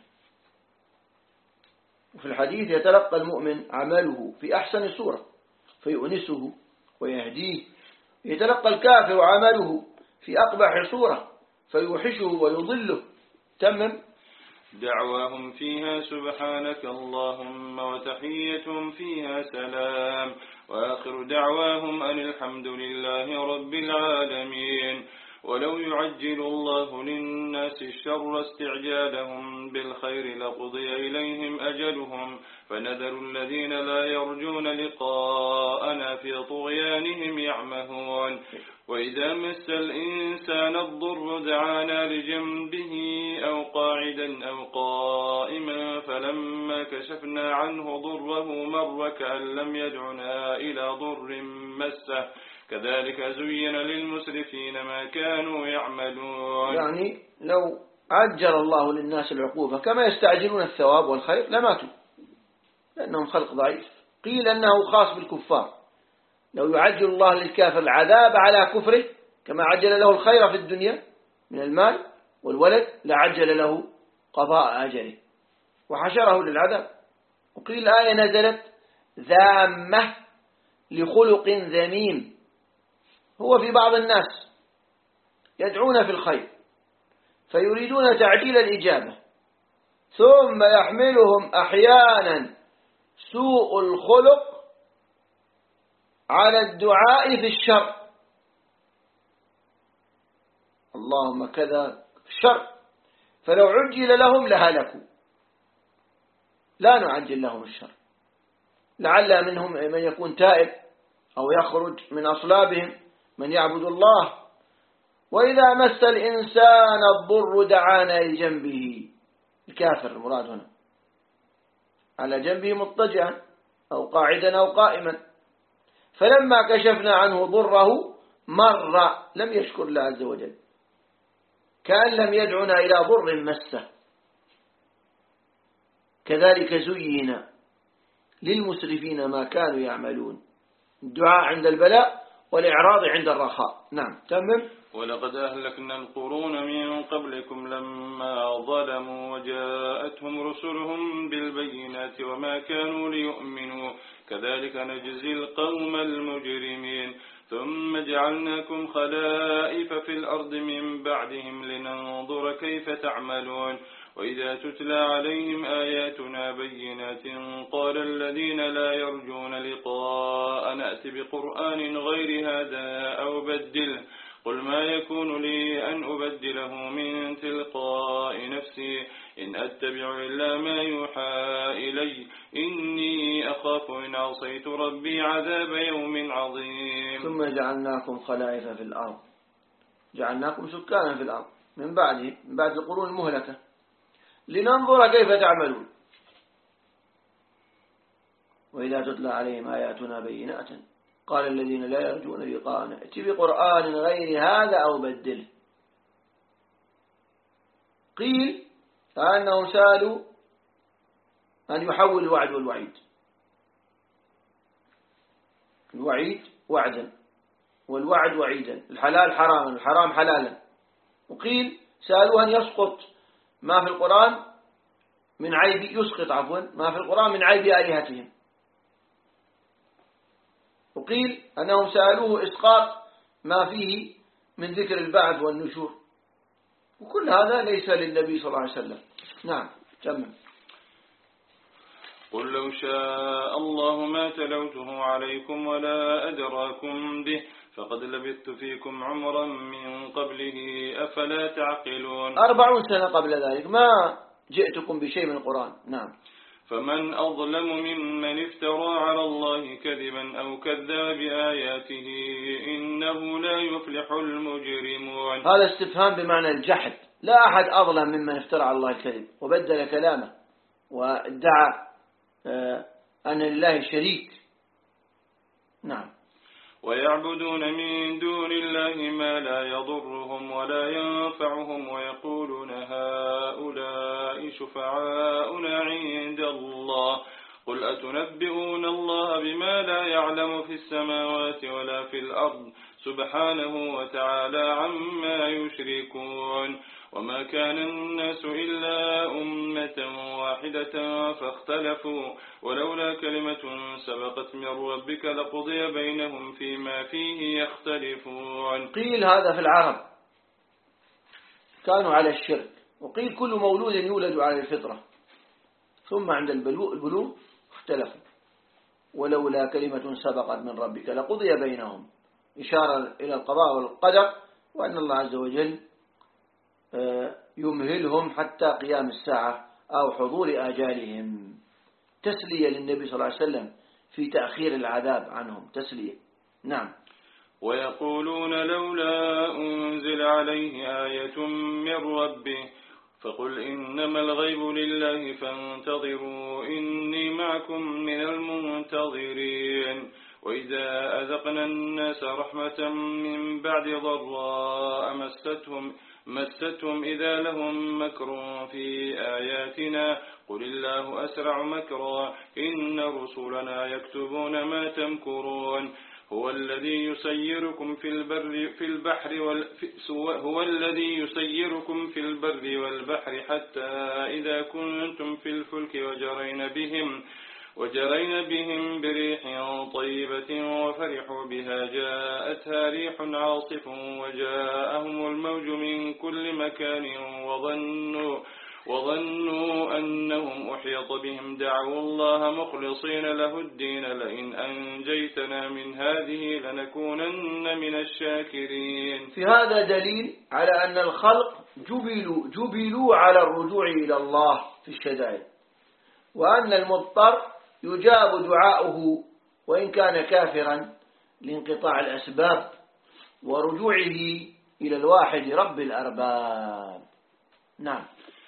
وفي الحديث يتلقى المؤمن عمله في أحسن صورة فيؤنسه ويهديه. يتلقى الكافر عمله في أقبح صورة فيوحشه ويضله. تمم. دعواهم فيها سبحانك اللهم وتحيتهم فيها سلام وآخر دعواهم أن الحمد لله رب العالمين. ولو يعجل الله للناس الشر استعجالهم بالخير لقضي إليهم أجلهم فنذر الذين لا يرجون لقاءنا في طغيانهم يعمهون. وإذا مس الإنسان الضر دعانا لجنبه أو قاعدا أو قائما فلما كشفنا عنه ضره مر كأن لم يدعنا إلى ضر مسه كذلك زين للمسرفين ما كانوا يعملون. يعني لو عجل الله للناس العقوبة كما يستعجلون الثواب والخير لماتوا لأنهم خلق ضعيف. قيل أنه خاص بالكفار. لو يعجل الله للكافر العذاب على كفره كما عجل له الخير في الدنيا من المال والولد لعجل له قضاء أجله وحشره للعذاب. وقيل الآية نزلت ذامة لخلق ذميم. هو في بعض الناس يدعون في الخير فيريدون تعجيل الإجابة ثم يحملهم أحيانا سوء الخلق على الدعاء في الشر. اللهم كذا الشر فلو عجل لهم لهلكوا. لا نعجل لهم الشر لعل منهم من يكون تائب أو يخرج من أصلابهم من يعبد الله. وإذا مس الإنسان الضر دعانا لجنبه. الكافر المراد هنا على جنبه مضطجعا أو قاعدا أو قائما فلما كشفنا عنه ضره مر لم يشكر الله عز وجل كأن لم يدعنا إلى ضر مسه. كذلك زين للمسرفين ما كانوا يعملون. الدعاء عند البلاء والإعراض عند الرخاء. نعم تمام. ولقد أهلكنا القرون من قبلكم لما ظلموا وجاءتهم رسلهم بالبينات وما كانوا ليؤمنوا كذلك نجزي القوم المجرمين. ثم جعلناكم خلائف في الأرض من بعدهم لننظر كيف تعملون وإذا تتلى عليهم آياتنا بينات قال الذين لا يرجون لقاء نأت بقرآن غير هذا أو بدله قل ما يكون لي أن أبدله من تلقاء نفسي إن أتبع إلا ما يوحى إلي إني أخاف إن عصيت ربي عذاب يوم عظيم. ثم جعلناكم خلائف في الأرض، جعلناكم سكانا في الأرض من بعده من بعد القرون المهلكة لننظر كيف تعملون وإذا تتلى عليهم آياتنا بينات قال الذين لا يرجون لقاءنا ائت بقرآن غير هذا أو بدله. قيل أنهم سألوا أن يحول الوعد والوعيد، الوعيد وعدا والوعد وعيدا، الحلال حراما والحرام حلالا. وقيل سألوا أن يسقط ما في القرآن من عيب يسقط عفوا ما في القرآن من عيب آلهتهم. وقيل أنهم سألوه إسقاط ما فيه من ذكر البعث والنشور، وكل هذا ليس للنبي صلى الله عليه وسلم. نعم كمل. قل لو شاء الله ما تلوته عليكم ولا أدراكم به فقد لبثت فيكم عمرا من قبله أفلا تعقلون. أربعون سنة قبل ذلك ما جئتكم بشيء من القرآن. نعم. فمن أظلم ممن افترى على الله كذبا أو كذب بآياته إنه لا يفلح المجرمون. هذا استفهام بمعنى الجحد، لا أحد أظلم ممن افترى على الله الكذب وبدل كلامه وادعى أن لله شريك. نعم. ويعبدون من دون الله ما لا يضرهم ولا ينفعهم ويقولون هؤلاء شفعاؤنا عند الله قل أتنبئون الله بما لا يعلم في السماوات ولا في الأرض سبحانه وتعالى عما يشركون. وما كان الناس إلا أمة واحدة فاختلفوا ولولا كلمة سبقت من ربك لقضي بينهم فيما فيه يختلفون. قيل هذا في العرب كانوا على الشرك، وقيل كل مولود يولد على الفطرة ثم عند البلوغ اختلفوا ولولا كلمة سبقت من ربك لقضي بينهم، إشارة إلى القضاء والقدر وأن الله عز وجل يمهلهم حتى قيام الساعة أو حضور آجالهم، تسلية للنبي صلى الله عليه وسلم في تأخير العذاب عنهم، تسلية. نعم. ويقولون لولا أنزل عليه آية من ربه فقل إنما الغيب لله فانتظروا إني معكم من المنتظرين. وإذا أذقنا الناس رحمة من بعد ضراء مستهم مستهم إذا لهم مكر في آياتنا قل الله أسرع مكرا إن رسلنا يكتبون ما تمكرون. هو الذي يسيركم في البر في البحر وال هو الذي يسيركم في البر والبحر حتى إذا كنتم في الفلك وجرين بهم وجرين بهم بريح طيبة وفرحوا بها جاءتها ريح عاصف وجاءهم الموج من كل مكان وظنوا وظنوا أنهم أحيط بهم دعوا الله مخلصين له الدين لئن أنجيتنا من هذه لنكونن من الشاكرين. في هذا دليل على أن الخلق جبلوا, جبلوا على الرجوع إلى الله في الشدائد، وأن المضطر يجاب دعاؤه وإن كان كافرا لانقطاع الأسباب ورجوعه إلى الواحد رب الأرباب. نعم.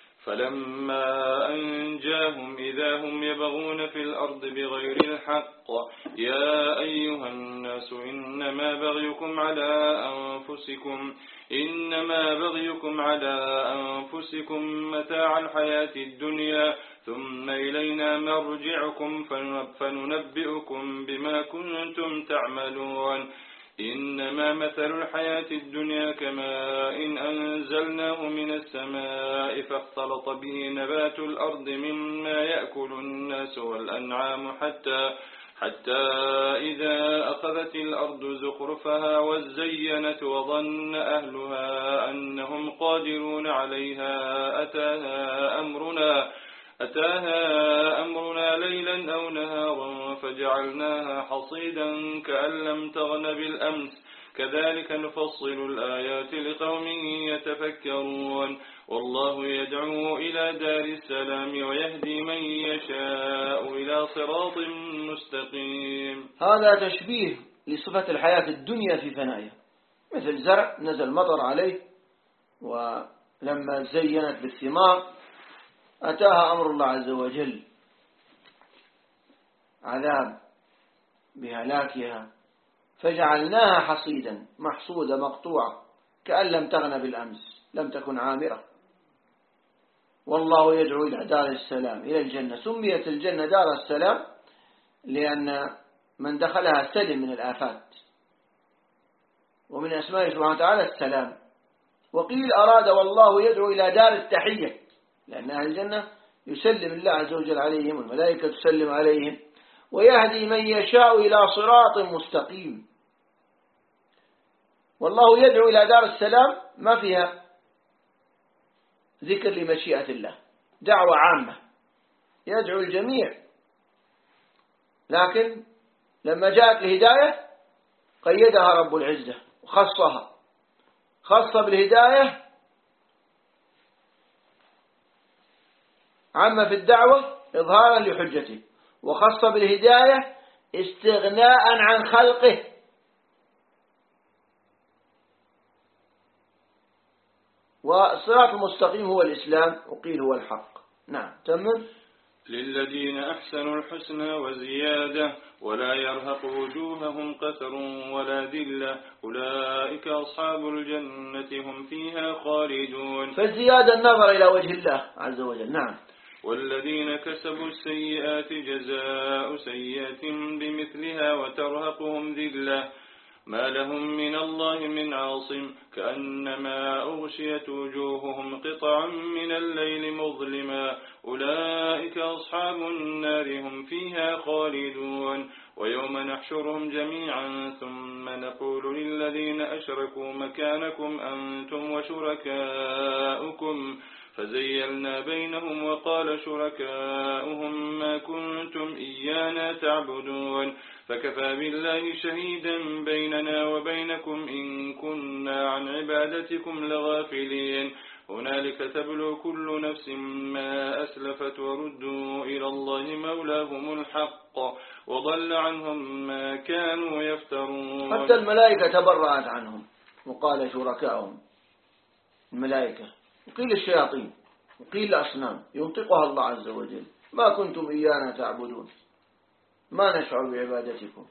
فلما أنجاهم إذا هم يبغون في الأرض بغير الحق يا أيها الناس إنما بغيكم على أنفسكم إنما بغيكم على أنفسكم متاع الحياة الدنيا ثم إلينا مرجعكم فننبئكم بما كنتم تعملون. إنما مثل الحياة الدنيا كماء إن أنزلناه من السماء فاختلط به نبات الأرض مما يأكل الناس والأنعام حتى حتى إذا أخذت الأرض زخرفها وزينت وظن أهلها أنهم قادرون عليها أتاها أمرنا أتاها أمرنا ليلا أو نهارا فجعلناها حصيدا كأن لم تغن بالأمس كذلك نفصل الآيات لقوم يتفكرون والله يدعو إلى دار السلام ويهدي من يشاء إلى صراط مستقيم. هذا تشبيه لصفة الحياة الدنيا في فنائها، مثل زرع نزل مطر عليه ولما زينت بالثمار أتاها أمر الله عز وجل عذاب بهلاكها فجعلناها حصيدا محصودة مقطوعة كأن لم تغن بالأمس لم تكن عامرة. والله يدعو إلى دار السلام إلى الجنة. سميت الجنة دار السلام لأن من دخلها سلم من الآفات، ومن أسماء سبحانه وتعالى السلام. وقيل أراد والله يدعو إلى دار التحية لأن أهل الجنة يسلم الله عز وجل عليهم والملائكة تسلم عليهم ويهدي من يشاء إلى صراط مستقيم. والله يدعو إلى دار السلام ما فيها ذكر لمشيئة الله، دعوة عامة يدعو الجميع، لكن لما جاءت الهداية قيدها رب العزة وخصها، خص بالهداية عما في الدعوة إظهارا لحجته، وخص بالهداية استغناء عن خلقه. والصراط المستقيم هو الإسلام وقيل هو الحق. نعم تمام. للذين أحسنوا الحسنى وزيادة ولا يرهق وجوههم قتر ولا ذلة أولئك أصحاب الجنة هم فيها خالدون. فالزيادة النظر إلى وجه الله عز وجل. نعم. والذين كسبوا السيئات جزاء سيئة بمثلها وترهقهم ذلة ما لهم من الله من عاصم كأنما أغشيت وجوههم قطعا من الليل مظلما أولئك أصحاب النار هم فيها خالدون. ويوم نحشرهم جميعا ثم نقول للذين أشركوا مكانكم أنتم وشركاؤكم فزيلنا بينهم وقال شركاؤهم ما كنتم إيانا تعبدون فكفى بالله شهيدا بيننا وبينكم إن كنا عن عبادتكم لغافلين هنالك تبلو كل نفس ما أسلفت وردوا إلى الله مولاهم الحق وضل عنهم ما كانوا يفترون. حتى الملائكة تبرأت عنهم وقال شركاؤهم الملائكة وقيل الشياطين وقيل الأصنام ينطقها الله عز وجل ما كنتم إيانا تعبدون ما نشعر بعبادتكم.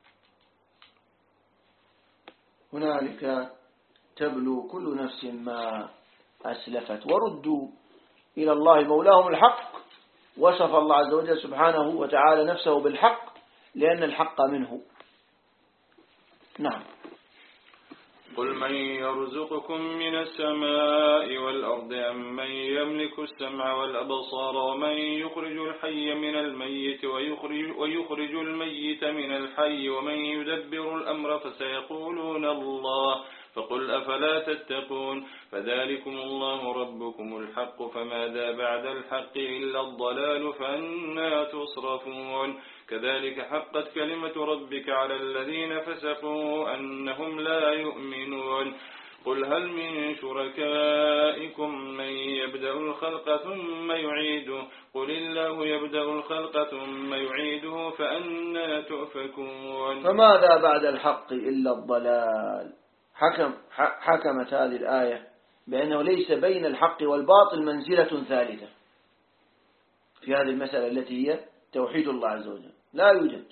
هنالك تبلو كل نفس ما أسلفت وردوا إلى الله مولاهم الحق. وصف الله عز وجل سبحانه وتعالى نفسه بالحق لأن الحق منه. نعم. قل من يرزقكم من السماء والأرض أم من يملك السمع والأبصار ومن يخرج الحي من الميت ويخرج, ويخرج الميت من الحي ومن يدبر الأمر فسيقولون الله فقل أفلا تتقون فذلكم الله ربكم الحق فماذا بعد الحق إلا الضلال فأنا تصرفون. كذلك حقت كلمة ربك على الذين فسقوا أنهم لا يؤمنون. قل هل من شركائكم من يبدأ الخلق ثم يعيده قل الله يبدأ الخلق ثم يعيده فأنا تؤفكون. فماذا بعد الحق إلا الضلال. حكم حكمت هذه الآية بأنه ليس بين الحق والباطل منزلة ثالثة في هذه المسألة التي هي توحيد الله عز وجل لا يوجد.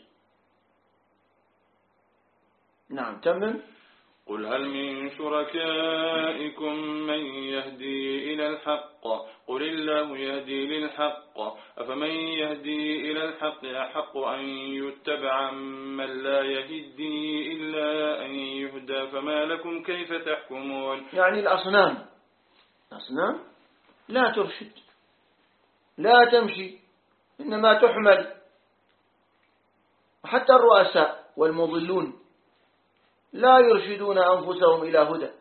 نعم تمم. قل هل من شركائكم من يهدي إلى الحق قل الله يهدي للحق أفمن يهدي إلى الحق أحق أن يتبع من لا يهدي إلا أن يهدى فما لكم كيف تحكمون. يعني الأصنام الأصنام لا ترشد لا تمشي إنما تحمل وحتى الرؤساء والمضلون لا يرشدون أنفسهم إلى هدى،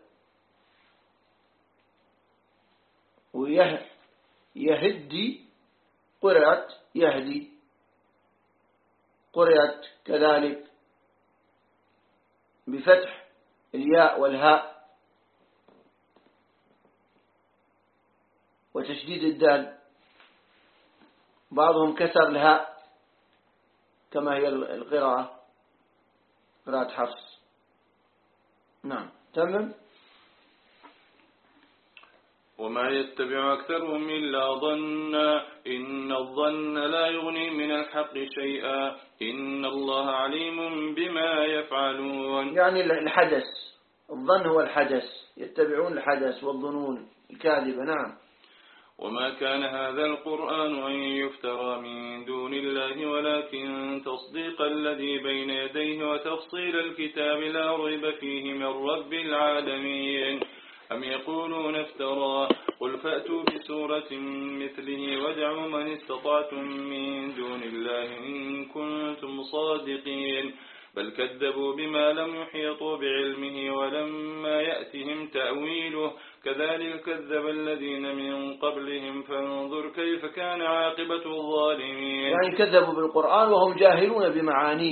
ويهدي قرأت يهدي، قرأت كذلك بفتح الياء والهاء وتشديد الدال، بعضهم كسر الهاء كما هي القراءة قراءة حفص. نعم تمام. وما يتبع أكثرهم إلا ظنا إن الظن لا يغني من الحق شيئا إن الله عليم بما يفعلون. يعني الحدث، الظن هو الحدث، يتبعون الحدث والظنون الكاذبة. نعم. وما كان هذا القرآن أن يفترى من دون الله ولكن تصديق الذي بين يديه وتفصيل الكتاب لا ريب فيه من رب العالمين. أم يقولون افترى قل فأتوا بسورة مثله وادعوا من استطعتم من دون الله إن كنتم صادقين بل كذبوا بما لم يحيطوا بعلمه ولما يأتهم تأويله كذلك كذب الذين من قبلهم فانظر كيف كان عاقبة الظالمين. يعني كذبوا بالقرآن وهم جاهلون بمعانيه.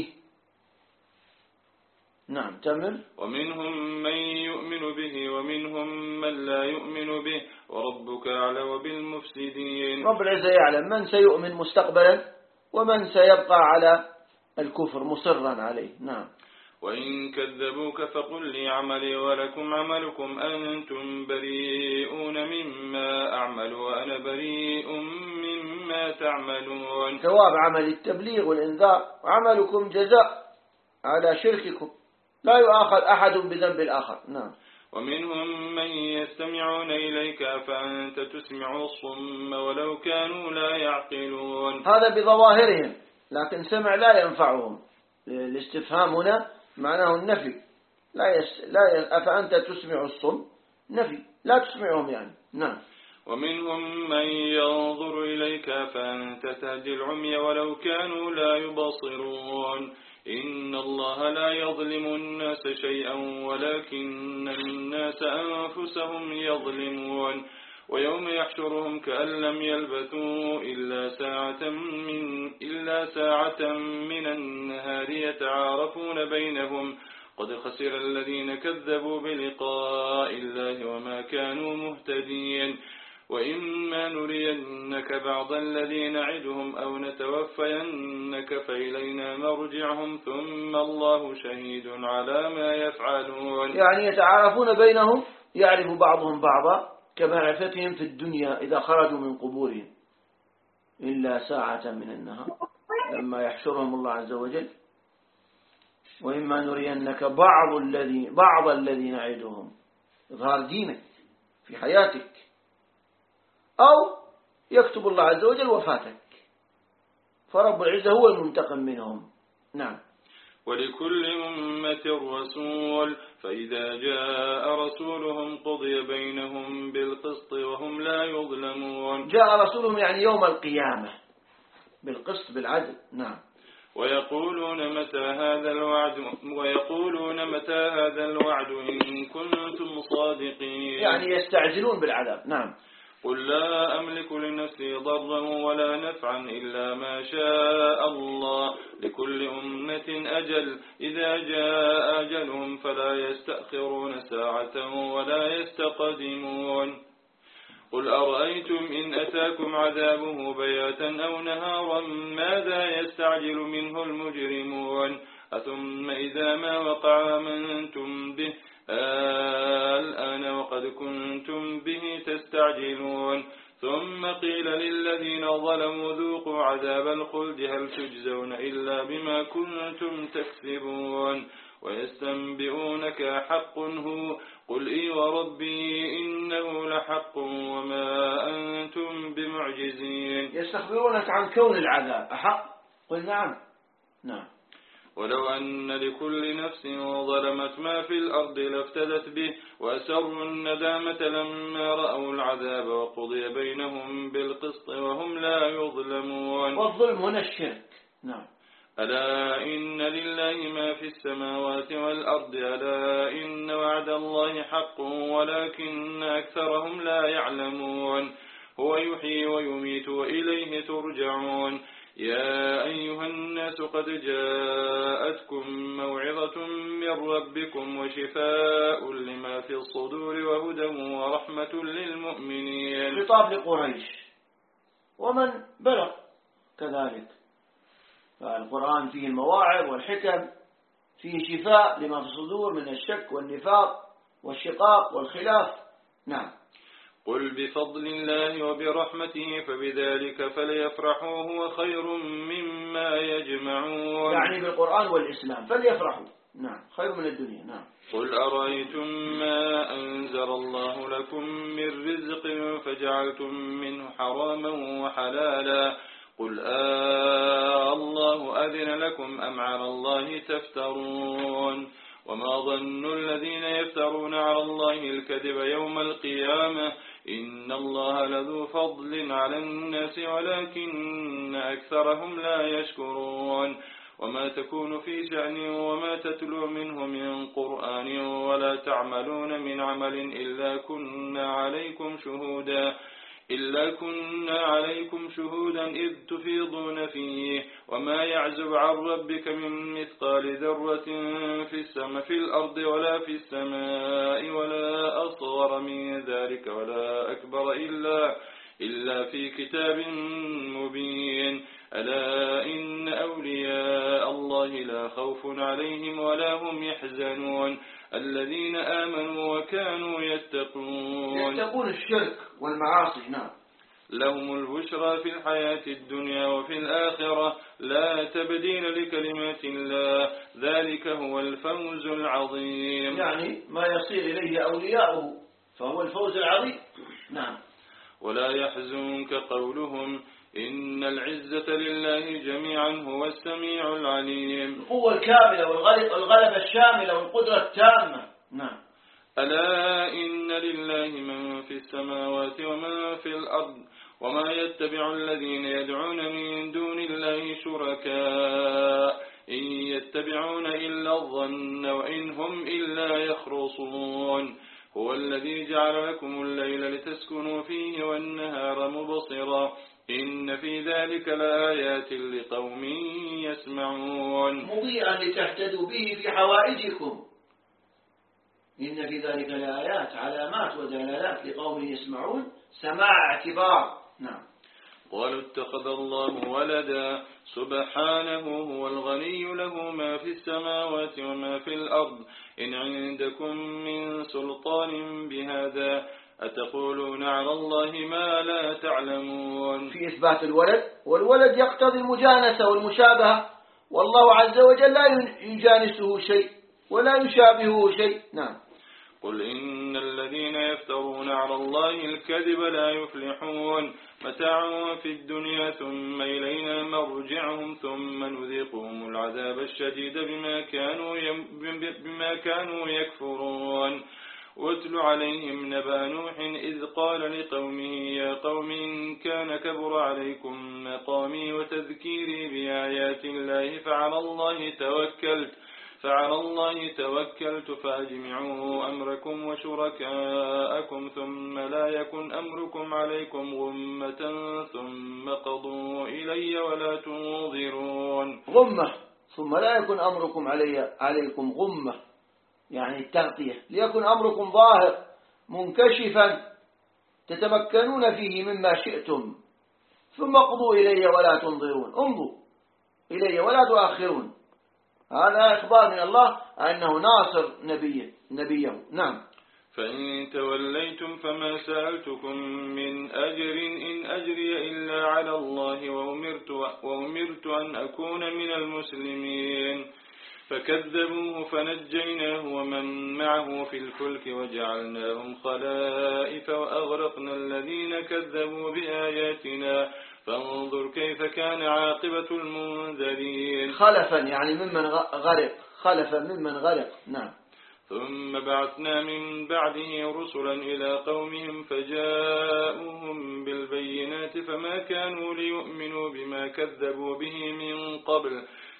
نعم تمام. ومنهم من يؤمن به ومنهم من لا يؤمن به وربك أعلم بالمفسدين. رب العزة يعلم من سيؤمن مستقبلا ومن سيبقى على الكفر مصرا عليه. نعم. وإن كذبوك فقل لي عملي ولكم عملكم أنتم بريئون مما أعمل وأنا بريء مما تعملون. ثواب عمل التبليغ والإنذار، عملكم جزاء على شرككم لا يؤاخذ أحد بذنب الآخر. نعم. ومنهم من يستمعون إليك فأنت تسمع الصم ولو كانوا لا يعقلون. هذا بظواهرهم لكن سمع لا ينفعهم. الاستفهام هنا معناه النفي. لا يس... لا يس... أفأنت تسمع الصم نفي، لا تسمعهم يعني. نعم. ومنهم من ينظر إليك فأنت تهدي العمي ولو كانوا لا يبصرون. إن الله لا يظلم الناس شيئا ولكن الناس أنفسهم يظلمون. ويوم يحشرهم كأن لم يلبثوا إلا ساعة من, إلا ساعة من النهار يتعارفون بينهم قد خسر الذين كذبوا بلقاء الله وما كانوا مهتدين. وإما نرينك بعض الذي نعدهم أو نتوفينك فإلينا مرجعهم ثم الله شهيد على ما يفعلون. يعني يتعارفون بينهم، يعرف بعضهم بعضا كمعرفتهم في الدنيا إذا خرجوا من قبورهم إلا ساعة من النهار لما يحشرهم الله عز وجل. وإما نرينك بعض الذي بعض الذي نعدهم، إظهار دينك في حياتك، أو يكتب الله عز وجل وفاتك، فرب العزة هو المنتقم منهم. نعم. ولكل أمة رسول فإذا جاء رسولهم قضي بينهم بالقسط وهم لا يظلمون. جاء رسولهم يعني يوم القيامة بالقسط بالعدل. نعم. ويقولون متى هذا الوعد ويقولون متى هذا الوعد إن كنتم صادقين. يعني يستعجلون بالعذاب. نعم. قل لا أملك لنفسي ضرا ولا نفعا إلا ما شاء الله لكل أمة أجل إذا جاء أجلهم فلا يستأخرون ساعة ولا يستقدمون. قل أرأيتم إن أتاكم عذابه بياتا أو نهارا ماذا يستعجل منه المجرمون أثم إذا ما وقع آمنتم به الآن وقد كنتم به تستعجلون. ثم قيل للذين ظلموا ذوقوا عذاب الخلد هل تجزون إلا بما كنتم تكسبون. ويستنبئونك حق هو قل إي وربي إنه لحق وما أنتم بمعجزين. يستخبرونك عن كون العذاب أحق قل نعم. نعم. ولو أن لكل نفس ظلمت ما في الأرض لافتدت به وأسروا الندامة لما رأوا العذاب وقضي بينهم بالقسط وهم لا يظلمون. والظلم هنا الشرك. نعم. ألا إن لله ما في السماوات والأرض ألا إن وعد الله حق ولكن أكثرهم لا يعلمون هو يحيي ويميت وإليه ترجعون يا أيها الناس قد جاءتكم موعظة من ربكم وشفاء لما في الصدور وهدى ورحمة للمؤمنين. خطاب لقريش ومن بلغ كذلك. فالقرآن فيه المواعظ والحكم، فيه شفاء لما في الصدور من الشك والنفاق والشقاق والخلاف. نعم. قل بفضل الله وبرحمته فبذلك فليفرحوا هو خير مما يجمعون. يعني بالقرآن والإسلام فليفرحوا. نعم، خير من الدنيا. نعم. قل أرأيتم ما أنزل الله لكم من رزق فجعلتم منه حراما وحلالا قل آه الله أذن لكم أم على الله تفترون وما ظن الذين يفترون على الله الكذب يوم القيامة إن الله لذو فضل على الناس ولكن أكثرهم لا يشكرون وما تكون في شأن وما تتلو منه من قرآن ولا تعملون من عمل إلا كنا عليكم شهودا إلا كنا عليكم شهودا إذ تفيضون فيه وما يعزب عن ربك من مثقال ذرة في السماء في الأرض ولا في السماء ولا أصغر من ذلك ولا أكبر إلا إلا في كتاب مبين ألا إن أولياء الله لا خوف عليهم ولا هم يحزنون الذين آمنوا وكانوا يتقون يتقون الشرك والمعاصي. نعم. لهم البشرى في الحياة الدنيا وفي الآخرة لا تبديل لكلمات الله ذلك هو الفوز العظيم. يعني ما يصير إليه أولياؤه فهو الفوز العظيم. نعم. ولا يحزنك قولهم إن العزة لله جميعا هو السميع العليم. القوة الكاملة والغلبة الشاملة والقدرة التامة. نعم. ألا إن لله من في السماوات وما في الأرض وما يتبع الذين يدعون من دون الله شركاء إن يتبعون إلا الظن وإن هم إلا يخرصون هو الذي جعل لكم الليل لتسكنوا فيه والنهار مبصرا إن في ذلك لآيات لقوم يسمعون مضيئا لتهتدوا به في حوائجكم إن في ذلك لآيات علامات ودلالات لقوم يسمعون سماع اعتبار. نعم. قالوا اتخذ الله ولدا سبحانه هو الغني له ما في السماوات وما في الأرض إن عندكم من سلطان بهذا أتقولون على الله ما لا تعلمون. في إثبات الولد والولد يقتضي المجانسة والمشابهة والله عز وجل لا يجانسه شيء ولا يشابهه شيء. نعم. قل إن الذين يفترون على الله الكذب لا يفلحون متاع في الدنيا ثم إلينا مرجعهم ثم نذيقهم العذاب الشديد بما كانوا بما كانوا يكفرون واتل عليهم نبأ نوح إذ قال لقومه يا قوم إن كان كبر عليكم مقامي وتذكيري بآيات الله فعلى الله توكلت فعلى الله توكلت فأجمعوا أمركم وشركاءكم ثم لا يكن أمركم عليكم غمة ثم قضوا إلي ولا تنظرون. غمة ثم لا يكن أمركم علي عليكم غمة يعني التغطية ليكن أمركم ظاهر منكشفا تتمكنون فيه مما شئتم ثم قضوا إلي ولا تنظرون امضوا إلي ولا تؤخرون. هذا إخبار من الله أنه ناصر نبيه نبيه. نعم. فإن توليتم فما سألتكم من أجر إن أجري إلا على الله وأمرت, وأمرت أن أكون من المسلمين فكذبوه فنجيناه ومن معه في الفلك وجعلناهم خلائف وأغرقنا الذين كذبوا بآياتنا فانظر كيف كان عاقبة المنذرين. خلفا يعني ممن غرق خلفا ممن غرق. نعم. ثم بعثنا من بعده رسلا إلى قومهم فجاءوهم بالبينات فما كانوا ليؤمنوا بما كذبوا به من قبل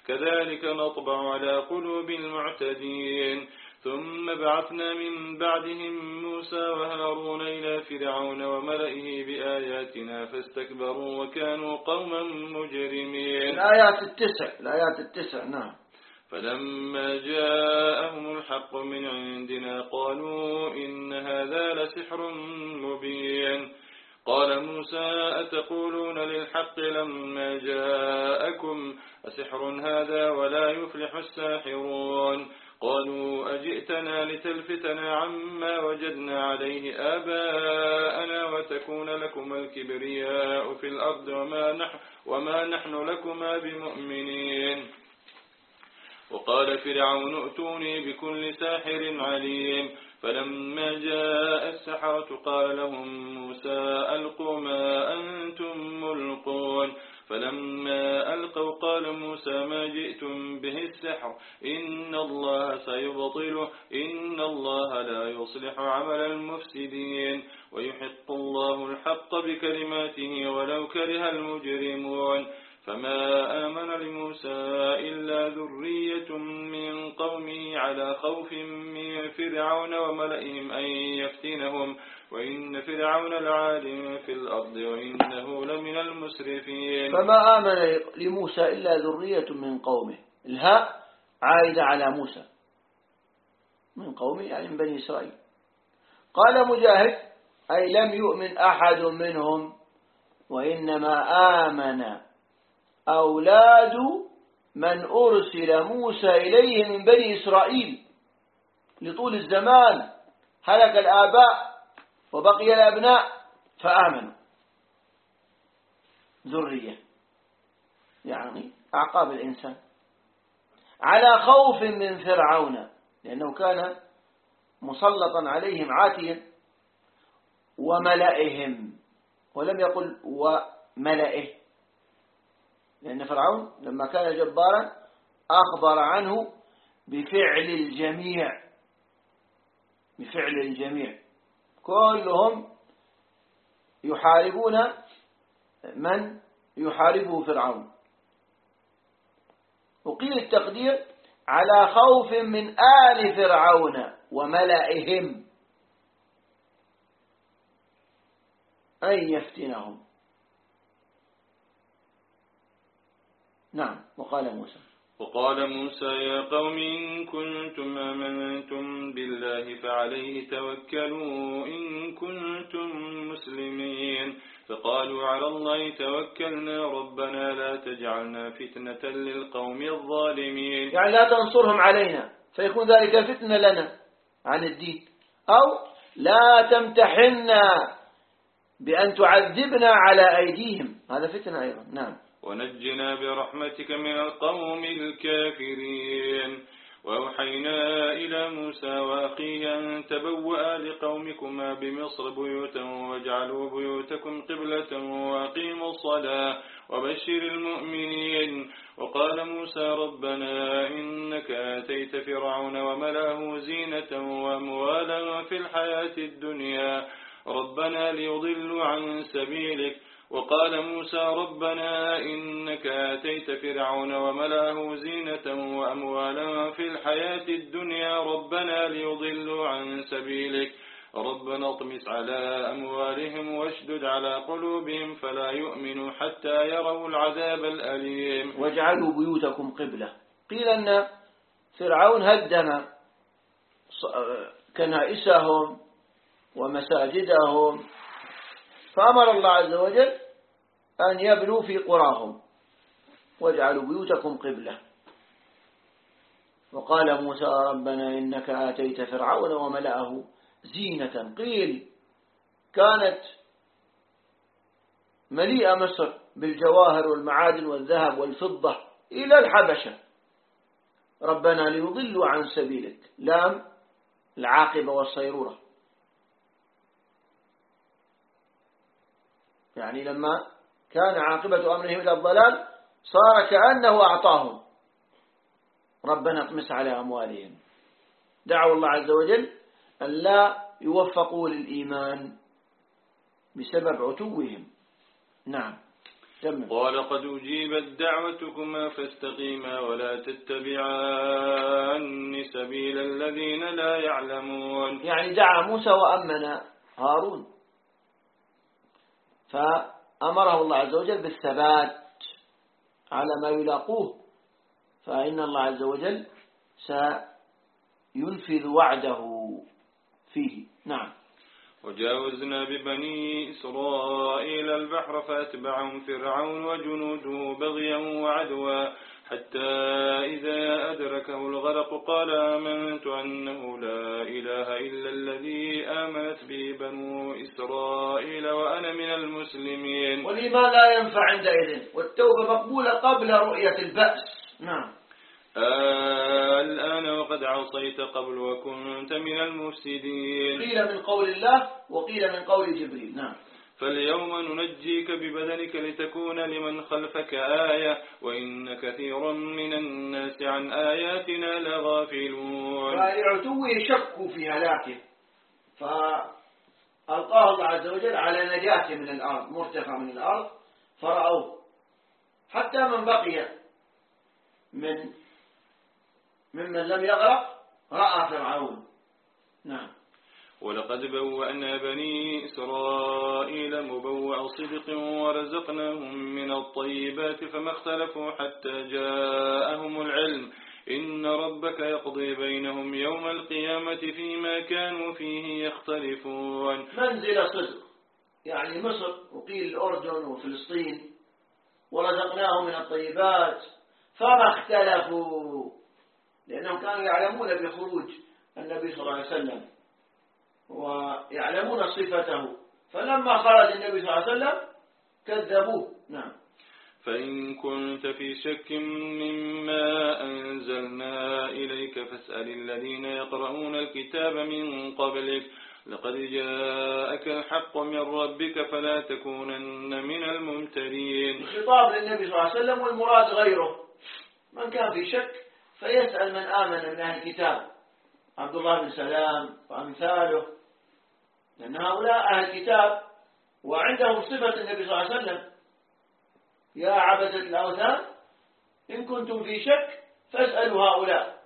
كذلك نطبع على قلوب المعتدين ثم بعثنا من بعدهم موسى وهارون إلى فرعون وملئه بآياتنا فاستكبروا وكانوا قوما مجرمين. الآيات التسع الآيات التسع نعم. فلما جاءهم الحق من عندنا قالوا إن هذا لسحر مبين. قال موسى أتقولون للحق لما جاءكم أسحر هذا ولا يفلح الساحرون. قالوا أجئتنا لتلفتنا عما وجدنا عليه آباءنا وتكون لكما الكبرياء في الأرض وما نحن, وما نحن لكما بمؤمنين. وقال فرعون ائتوني بكل ساحر عليم. فلما جاء السحرة قال لهم موسى ألقوا ما أنتم ملقون. فلما ألقوا قال موسى ما جئتم به السحر إن الله سيبطله إن الله لا يصلح عمل المفسدين ويحق الله الحق بكلماته ولو كره المجرمون. فما آمن لموسى إلا ذرية من قومه على خوف من فرعون وملئهم أن يفتنهم وإن فرعون لعال في الأرض وإنه لمن المسرفين. فما آمن لموسى إلا ذرية من قومه. الهاء عائدة على موسى من قومه يعني من بني إسرائيل. قال مجاهد أي لم يؤمن أحد منهم وإنما آمن أولاد من أرسل موسى إليه من بني إسرائيل. لطول الزمان هلك الآباء وبقي الأبناء فآمنوا. ذرية يعني أعقاب الإنسان على خوف من فرعون لأنه كان مسلطا عليهم عاتيا وملئهم ولم يقل وملئه لأن فرعون لما كان جبارا أخبر عنه بفعل الجميع بفعل الجميع كلهم يحاربون من يحاربه فرعون. وقيل التقدير على خوف من آل فرعون وملئهم أن يفتنهم. نعم. وقال موسى وقال موسى يا قوم إن كنتم آمنتم بالله فعليه توكلوا إن كنتم مسلمين. فقالوا على الله توكلنا ربنا لا تجعلنا فتنة للقوم الظالمين. يعني لا تنصرهم علينا فيكون ذلك فتنة لنا عن الدين أو لا تمتحنا بأن تعذبنا على أيديهم هذا فتنة أيضا. نعم. ونجنا برحمتك من القوم الكافرين. وأوحينا إلى موسى وأخيه أن تبوأ لقومكما بمصر بيوتا واجعلوا بيوتكم قبلة وأقيموا الصلاة وبشر المؤمنين. وقال موسى ربنا إنك آتيت فرعون وملأه زينة وأموالا في الحياة الدنيا ربنا ليضلوا عن سبيلك. وقال موسى ربنا إنك آتيت فرعون وملأه زينة وأموالا في الحياة الدنيا ربنا ليضلوا عن سبيلك ربنا اطمس على أموالهم واشدد على قلوبهم فلا يؤمنوا حتى يروا العذاب الأليم. واجعلوا بيوتكم قبلة. قيل أن فرعون هدم كنائسهم ومساجدهم فأمر الله عز وجل أن يبنوا في قراهم واجعلوا بيوتكم قبلة. وقال موسى ربنا إنك آتيت فرعون وملأه زينة. قيل كانت مليئة مصر بالجواهر والمعادن والذهب والفضة إلى الحبشة ربنا ليضلوا عن سبيلك. لام العاقبة والصيرورة يعني لما كان عاقبة أمرهم إلى الضلال صار كأنه أعطاهم ربنا اطمس على أموالهم. دعوا الله عز وجل أن لا يوفقوا للإيمان بسبب عتوهم. نعم. قال قد أجيبت دعوتكما فاستقيما ولا تتبعان سبيل الذين لا يعلمون. يعني دعا موسى وأمن هارون، فأمره الله عز وجل بالثبات على ما يلاقوه، فإن الله عز وجل سينفذ وعده فيه. نعم. وجاوزنا ببني إسرائيل البحر فأتبعهم فرعون وجنوده بغيا وعدوا حتى إذا أدركه الغرق قال آمنت أنه لا إله إلا الذي آمنت به بنو إسرائيل وأنا من المسلمين. والإيمان لا ينفع عندئذ، والتوبة مقبولة قبل رؤية البأس. نعم. آه الآن وقد عصيت قبل وكنت من المفسدين. قيل من قول الله وقيل من قول جبريل. نعم. فاليوم ننجيك ببدنك لتكون لمن خلفك آية وإن كثيرا من الناس عن آياتنا لغافلون. فلعتوه شكوا في هلاكه، فألقاه الله عز وجل على نجاة من الأرض، مرتفع من الأرض، فرأوه. حتى من بقي من ممن لم يغرق رأى فرعون. نعم. ولقد بوأنا بني إسرائيل مبوأ صدق ورزقناهم من الطيبات فما اختلفوا حتى جاءهم العلم إن ربك يقضي بينهم يوم القيامة فيما كانوا فيه يختلفون. منزل صدق يعني مصر وقيل الأردن وفلسطين، ورزقناهم من الطيبات فما اختلفوا، لأنهم كانوا يعلمون بخروج النبي صلى الله عليه وسلم ويعلمون صفته، فلما خرج النبي صلى الله عليه وسلم كذبوه. نعم. فإن كنت في شك مما أنزلنا إليك فاسأل الذين يقرؤون الكتاب من قبلك لقد جاءك الحق من ربك فلا تكونن من الممترين. الخطاب للنبي صلى الله عليه وسلم والمراد غيره، من كان في شك فيسأل من آمن من أهل الكتاب، عبد الله بن سلام وأمثاله، لأن هؤلاء أهل الكتاب وعندهم صفة النبي صلى الله عليه وسلم. يا عبدة الأوثان إن كنتم في شك فاسألوا هؤلاء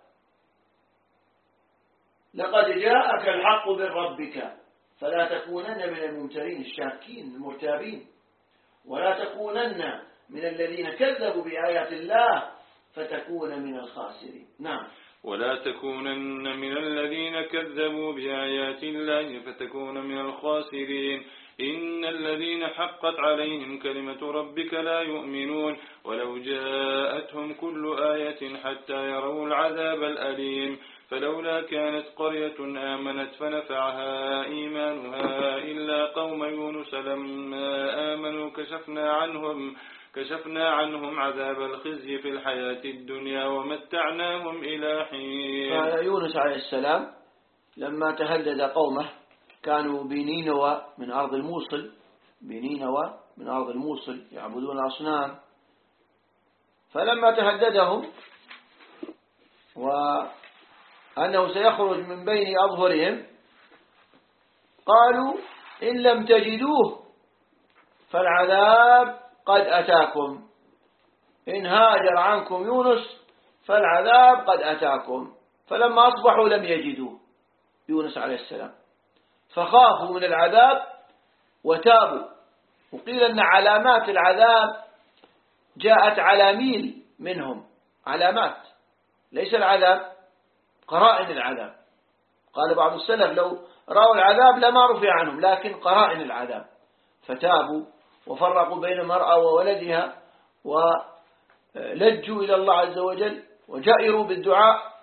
لقد جاءك الحق من ربك فلا تكونن من الممترين الشاكين المرتابين، ولا تكونن من الذين كذبوا بآيات الله فتكون من الخاسرين. نعم. ولا تكونن من الذين كذبوا بآيات الله فتكون من الخاسرين. إن الذين حقت عليهم كلمة ربك لا يؤمنون ولو جاءتهم كل آية حتى يروا العذاب الأليم. فلولا كانت قرية آمنت فنفعها إيمانها إلا قوم يونس لما آمنوا كشفنا عنهم كشفنا عنهم عذاب الخزي في الحياة الدنيا ومتعناهم إلى حين. قال يونس عليه السلام لما تهدد قومه كانوا بنينوى من أرض الموصل، بنينوى من أرض الموصل يعبدون أصنام، فلما تهددهم وأنه سيخرج من بين أظهرهم قالوا إن لم تجدوه فالعذاب قد أتاكم، إن هاجر عنكم يونس فالعذاب قد أتاكم. فلما أصبحوا لم يجدوه يونس عليه السلام فخافوا من العذاب وتابوا. وقيل أن علامات العذاب جاءت علاميل منهم، علامات ليس العذاب، قرائن العذاب. قال بعض السلف لو رأوا العذاب لما رفع عنهم، لكن قرائن العذاب، فتابوا وفرقوا بين المرأة وولدها ولجوا إلى الله عز وجل وجائروا بالدعاء.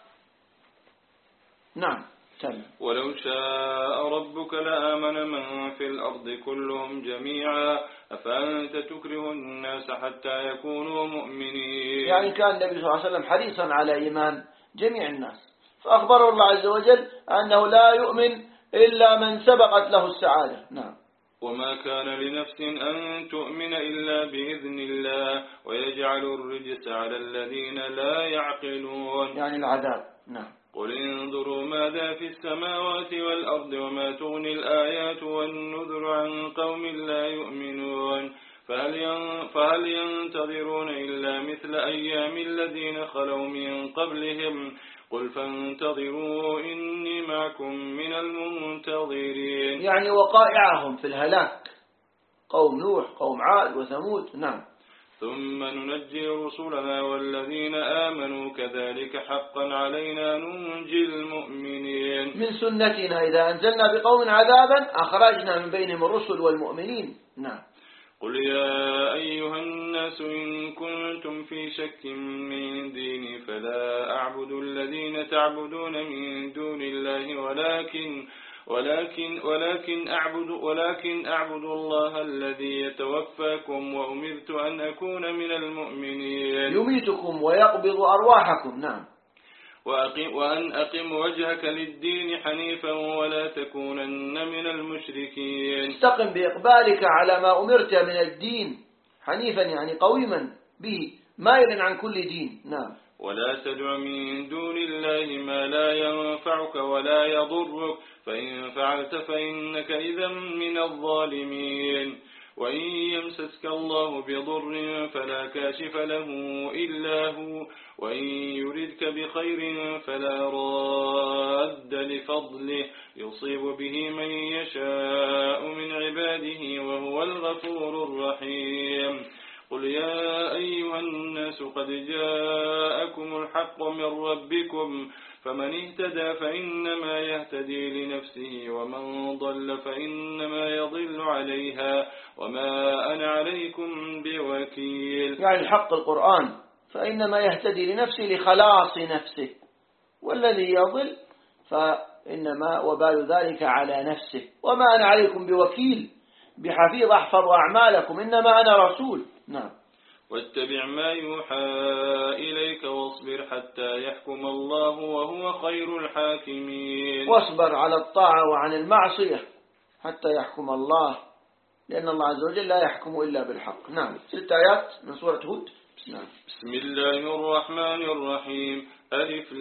نعم. ولو شاء ربك لآمن من في الأرض كلهم جميعا أفأنت تكره الناس حتى يكونوا مؤمنين. يعني كان النبي صلى الله عليه وسلم حريصا على إيمان جميع الناس، فأخبره الله عز وجل أنه لا يؤمن إلا من سبقت له السعادة. نعم. وما كان لنفس أن تؤمن إلا بإذن الله ويجعل الرجس على الذين لا يعقلون، يعني العذاب. نعم. قل انظروا ماذا في السماوات والأرض وما تغني الآيات والنذر عن قوم لا يؤمنون فهل ينتظرون إلا مثل أيام الذين خلوا من قبلهم قل فانتظروا إني معكم من المنتظرين. يعني وقائعهم في الهلاك، قوم نوح، قوم عاد وثمود. نعم. ثم ننجي رسلنا والذين آمنوا كذلك حقا علينا ننجي المؤمنين. من سنتنا إذا أنزلنا بقوم عذابا أخرجنا من بينهم الرسل والمؤمنين. نعم. قل يا أيها الناس إن كنتم في شك من ديني فلا أعبد الذين تعبدون من دون الله ولكن ولكن ولكن أعبد ولكن أعبد الله الذي يتوفاكم وأمرت أن أكون من المؤمنين. يميتكم ويقبض أرواحكم. نعم. وأقم وأن أقم وجهك للدين حنيفا ولا تكونن من المشركين. استقم بإقبالك على ما أمرت من الدين حنيفا يعني قويما به مائلا عن كل دين. نعم. ولا تدع من دون الله ما لا ينفعك ولا يضرك فإن فعلت فإنك إذا من الظالمين. وإن يمسسك الله بضر فلا كاشف له إلا هو وإن يردك بخير فلا راد لفضله يصيب به من يشاء من عباده وهو الغفور الرحيم. قل يا أيها الناس قد جاءكم الحق من ربكم فمن اهتدى فإنما يهتدي لنفسه ومن ضل فإنما يضل عليها وما أنا عليكم بوكيل. يعني الحق القرآن فإنما يهتدي لنفسه لخلاص نفسه، والذي يضل فإنما وبال ذلك على نفسه، وما أنا عليكم بوكيل بحفيظ أحفظ أعمالكم إنما أنا رسول. نعم. واتبع ما يوحى إليك واصبر حتى يحكم الله وهو خير الحاكمين. واصبر على الطاعة وعن المعصية حتى يحكم الله، لأن الله عز وجل لا يحكم إلا بالحق. نعم. ست آيات من سورة هود. نعم. بسم الله الرحمن الرحيم. ألف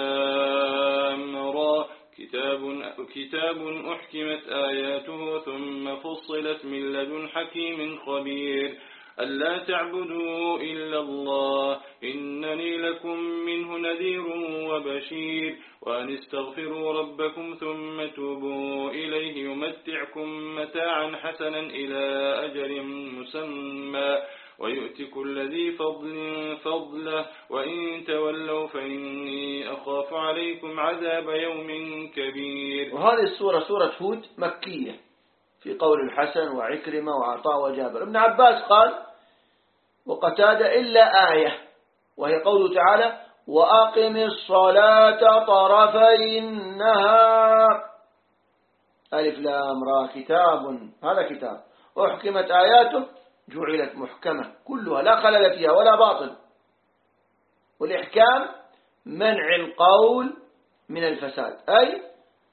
لام را كتاب كتاب أحكمت آياته ثم فصلت من لدن حكيم خبير ألا تعبدوا إلا الله إنني لكم منه نذير وبشير وأن استغفروا ربكم ثم توبوا إليه يمتعكم متاعا حسنا إلى أجل مسمى ويؤتي كل ذي فضل فضله وإن تولوا فإني أخاف عليكم عذاب يوم كبير. وهذه السورة سورة هود مكية في قول الحسن وعكرمة وعطاء وجابر. ابن عباس قال وقتادة إلا آية وهي قوله تعالى وأقم الصلاة طرفي النهار. ألف لام را كتاب، هذا كتاب أحكمت آياته جعلت محكمة كلها لا خلل فيها ولا باطل. والإحكام منع القول من الفساد، أي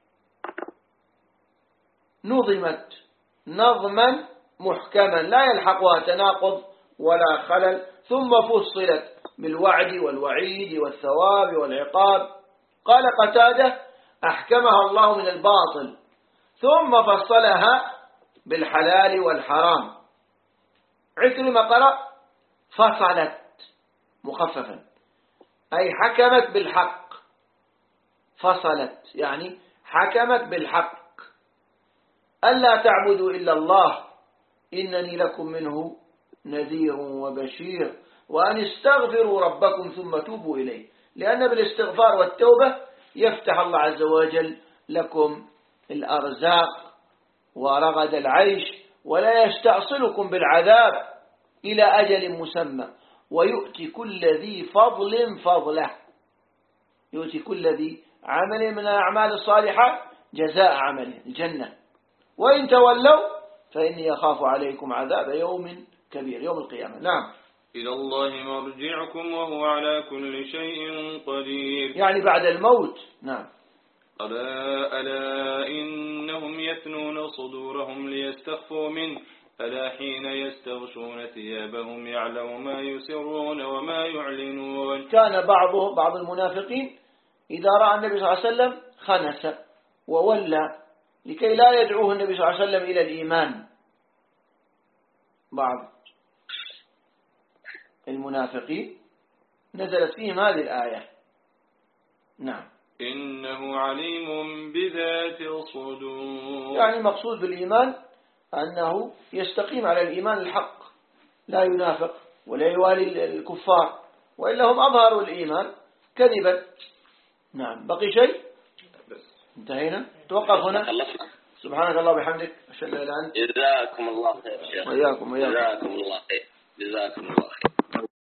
نظمت نظما محكما لا يلحقها تناقض ولا خلل، ثم فصلت بالوعد والوعيد والثواب والعقاب. قال قتادة أحكمها الله من الباطل ثم فصلها بالحلال والحرام. عكرمة قرأ فصلت مخففا أي حكمت بالحق، فصلت يعني حكمت بالحق. ألا تعبدوا إلا الله إنني لكم منه نذير وبشير وأن استغفروا ربكم ثم توبوا إليه، لأن بالاستغفار والتوبة يفتح الله عز وجل لكم الأرزاق ورغد العيش ولا يستأصلكم بالعذاب إلى أجل مسمى ويؤتي كل ذي فضل فضله. يؤتي كل ذي عمل من الأعمال الصالحة جزاء عمله الجنة وإن تولوا فإني أخاف عليكم عذاب يوم كبير يوم القيامة. نعم. إلى الله مرجعكم وهو على كل شيء قدير، يعني بعد الموت. نعم. ألا ألا إنهم يثنون صدورهم ليستخفوا منه ألا حين يستغشون ثيابهم يعلم ما يسرون وما يعلنون. كان بعض بعض المنافقين إذا رأى النبي صلى الله عليه وسلم خنس وولى لكي لا يدعوه النبي صلى الله عليه وسلم إلى الإيمان. بعض المنافقين نزلت فيهم هذه الآية. نعم. إنه عليم بذات الصدور. يعني مقصود بالإيمان أنه يستقيم على الإيمان الحق، لا ينافق ولا يوالي الكفار، وإلا هم أظهروا الإيمان كذبا. نعم. بقي شيء؟ انتهينا. توقف هنا. سبحانك الله وبحمدك، أشهد أن لا إله إلا أنت. جزاكم الله خير شيخ. وإياكم وإياكم. جزاكم الله خير. جزاكم الله خير.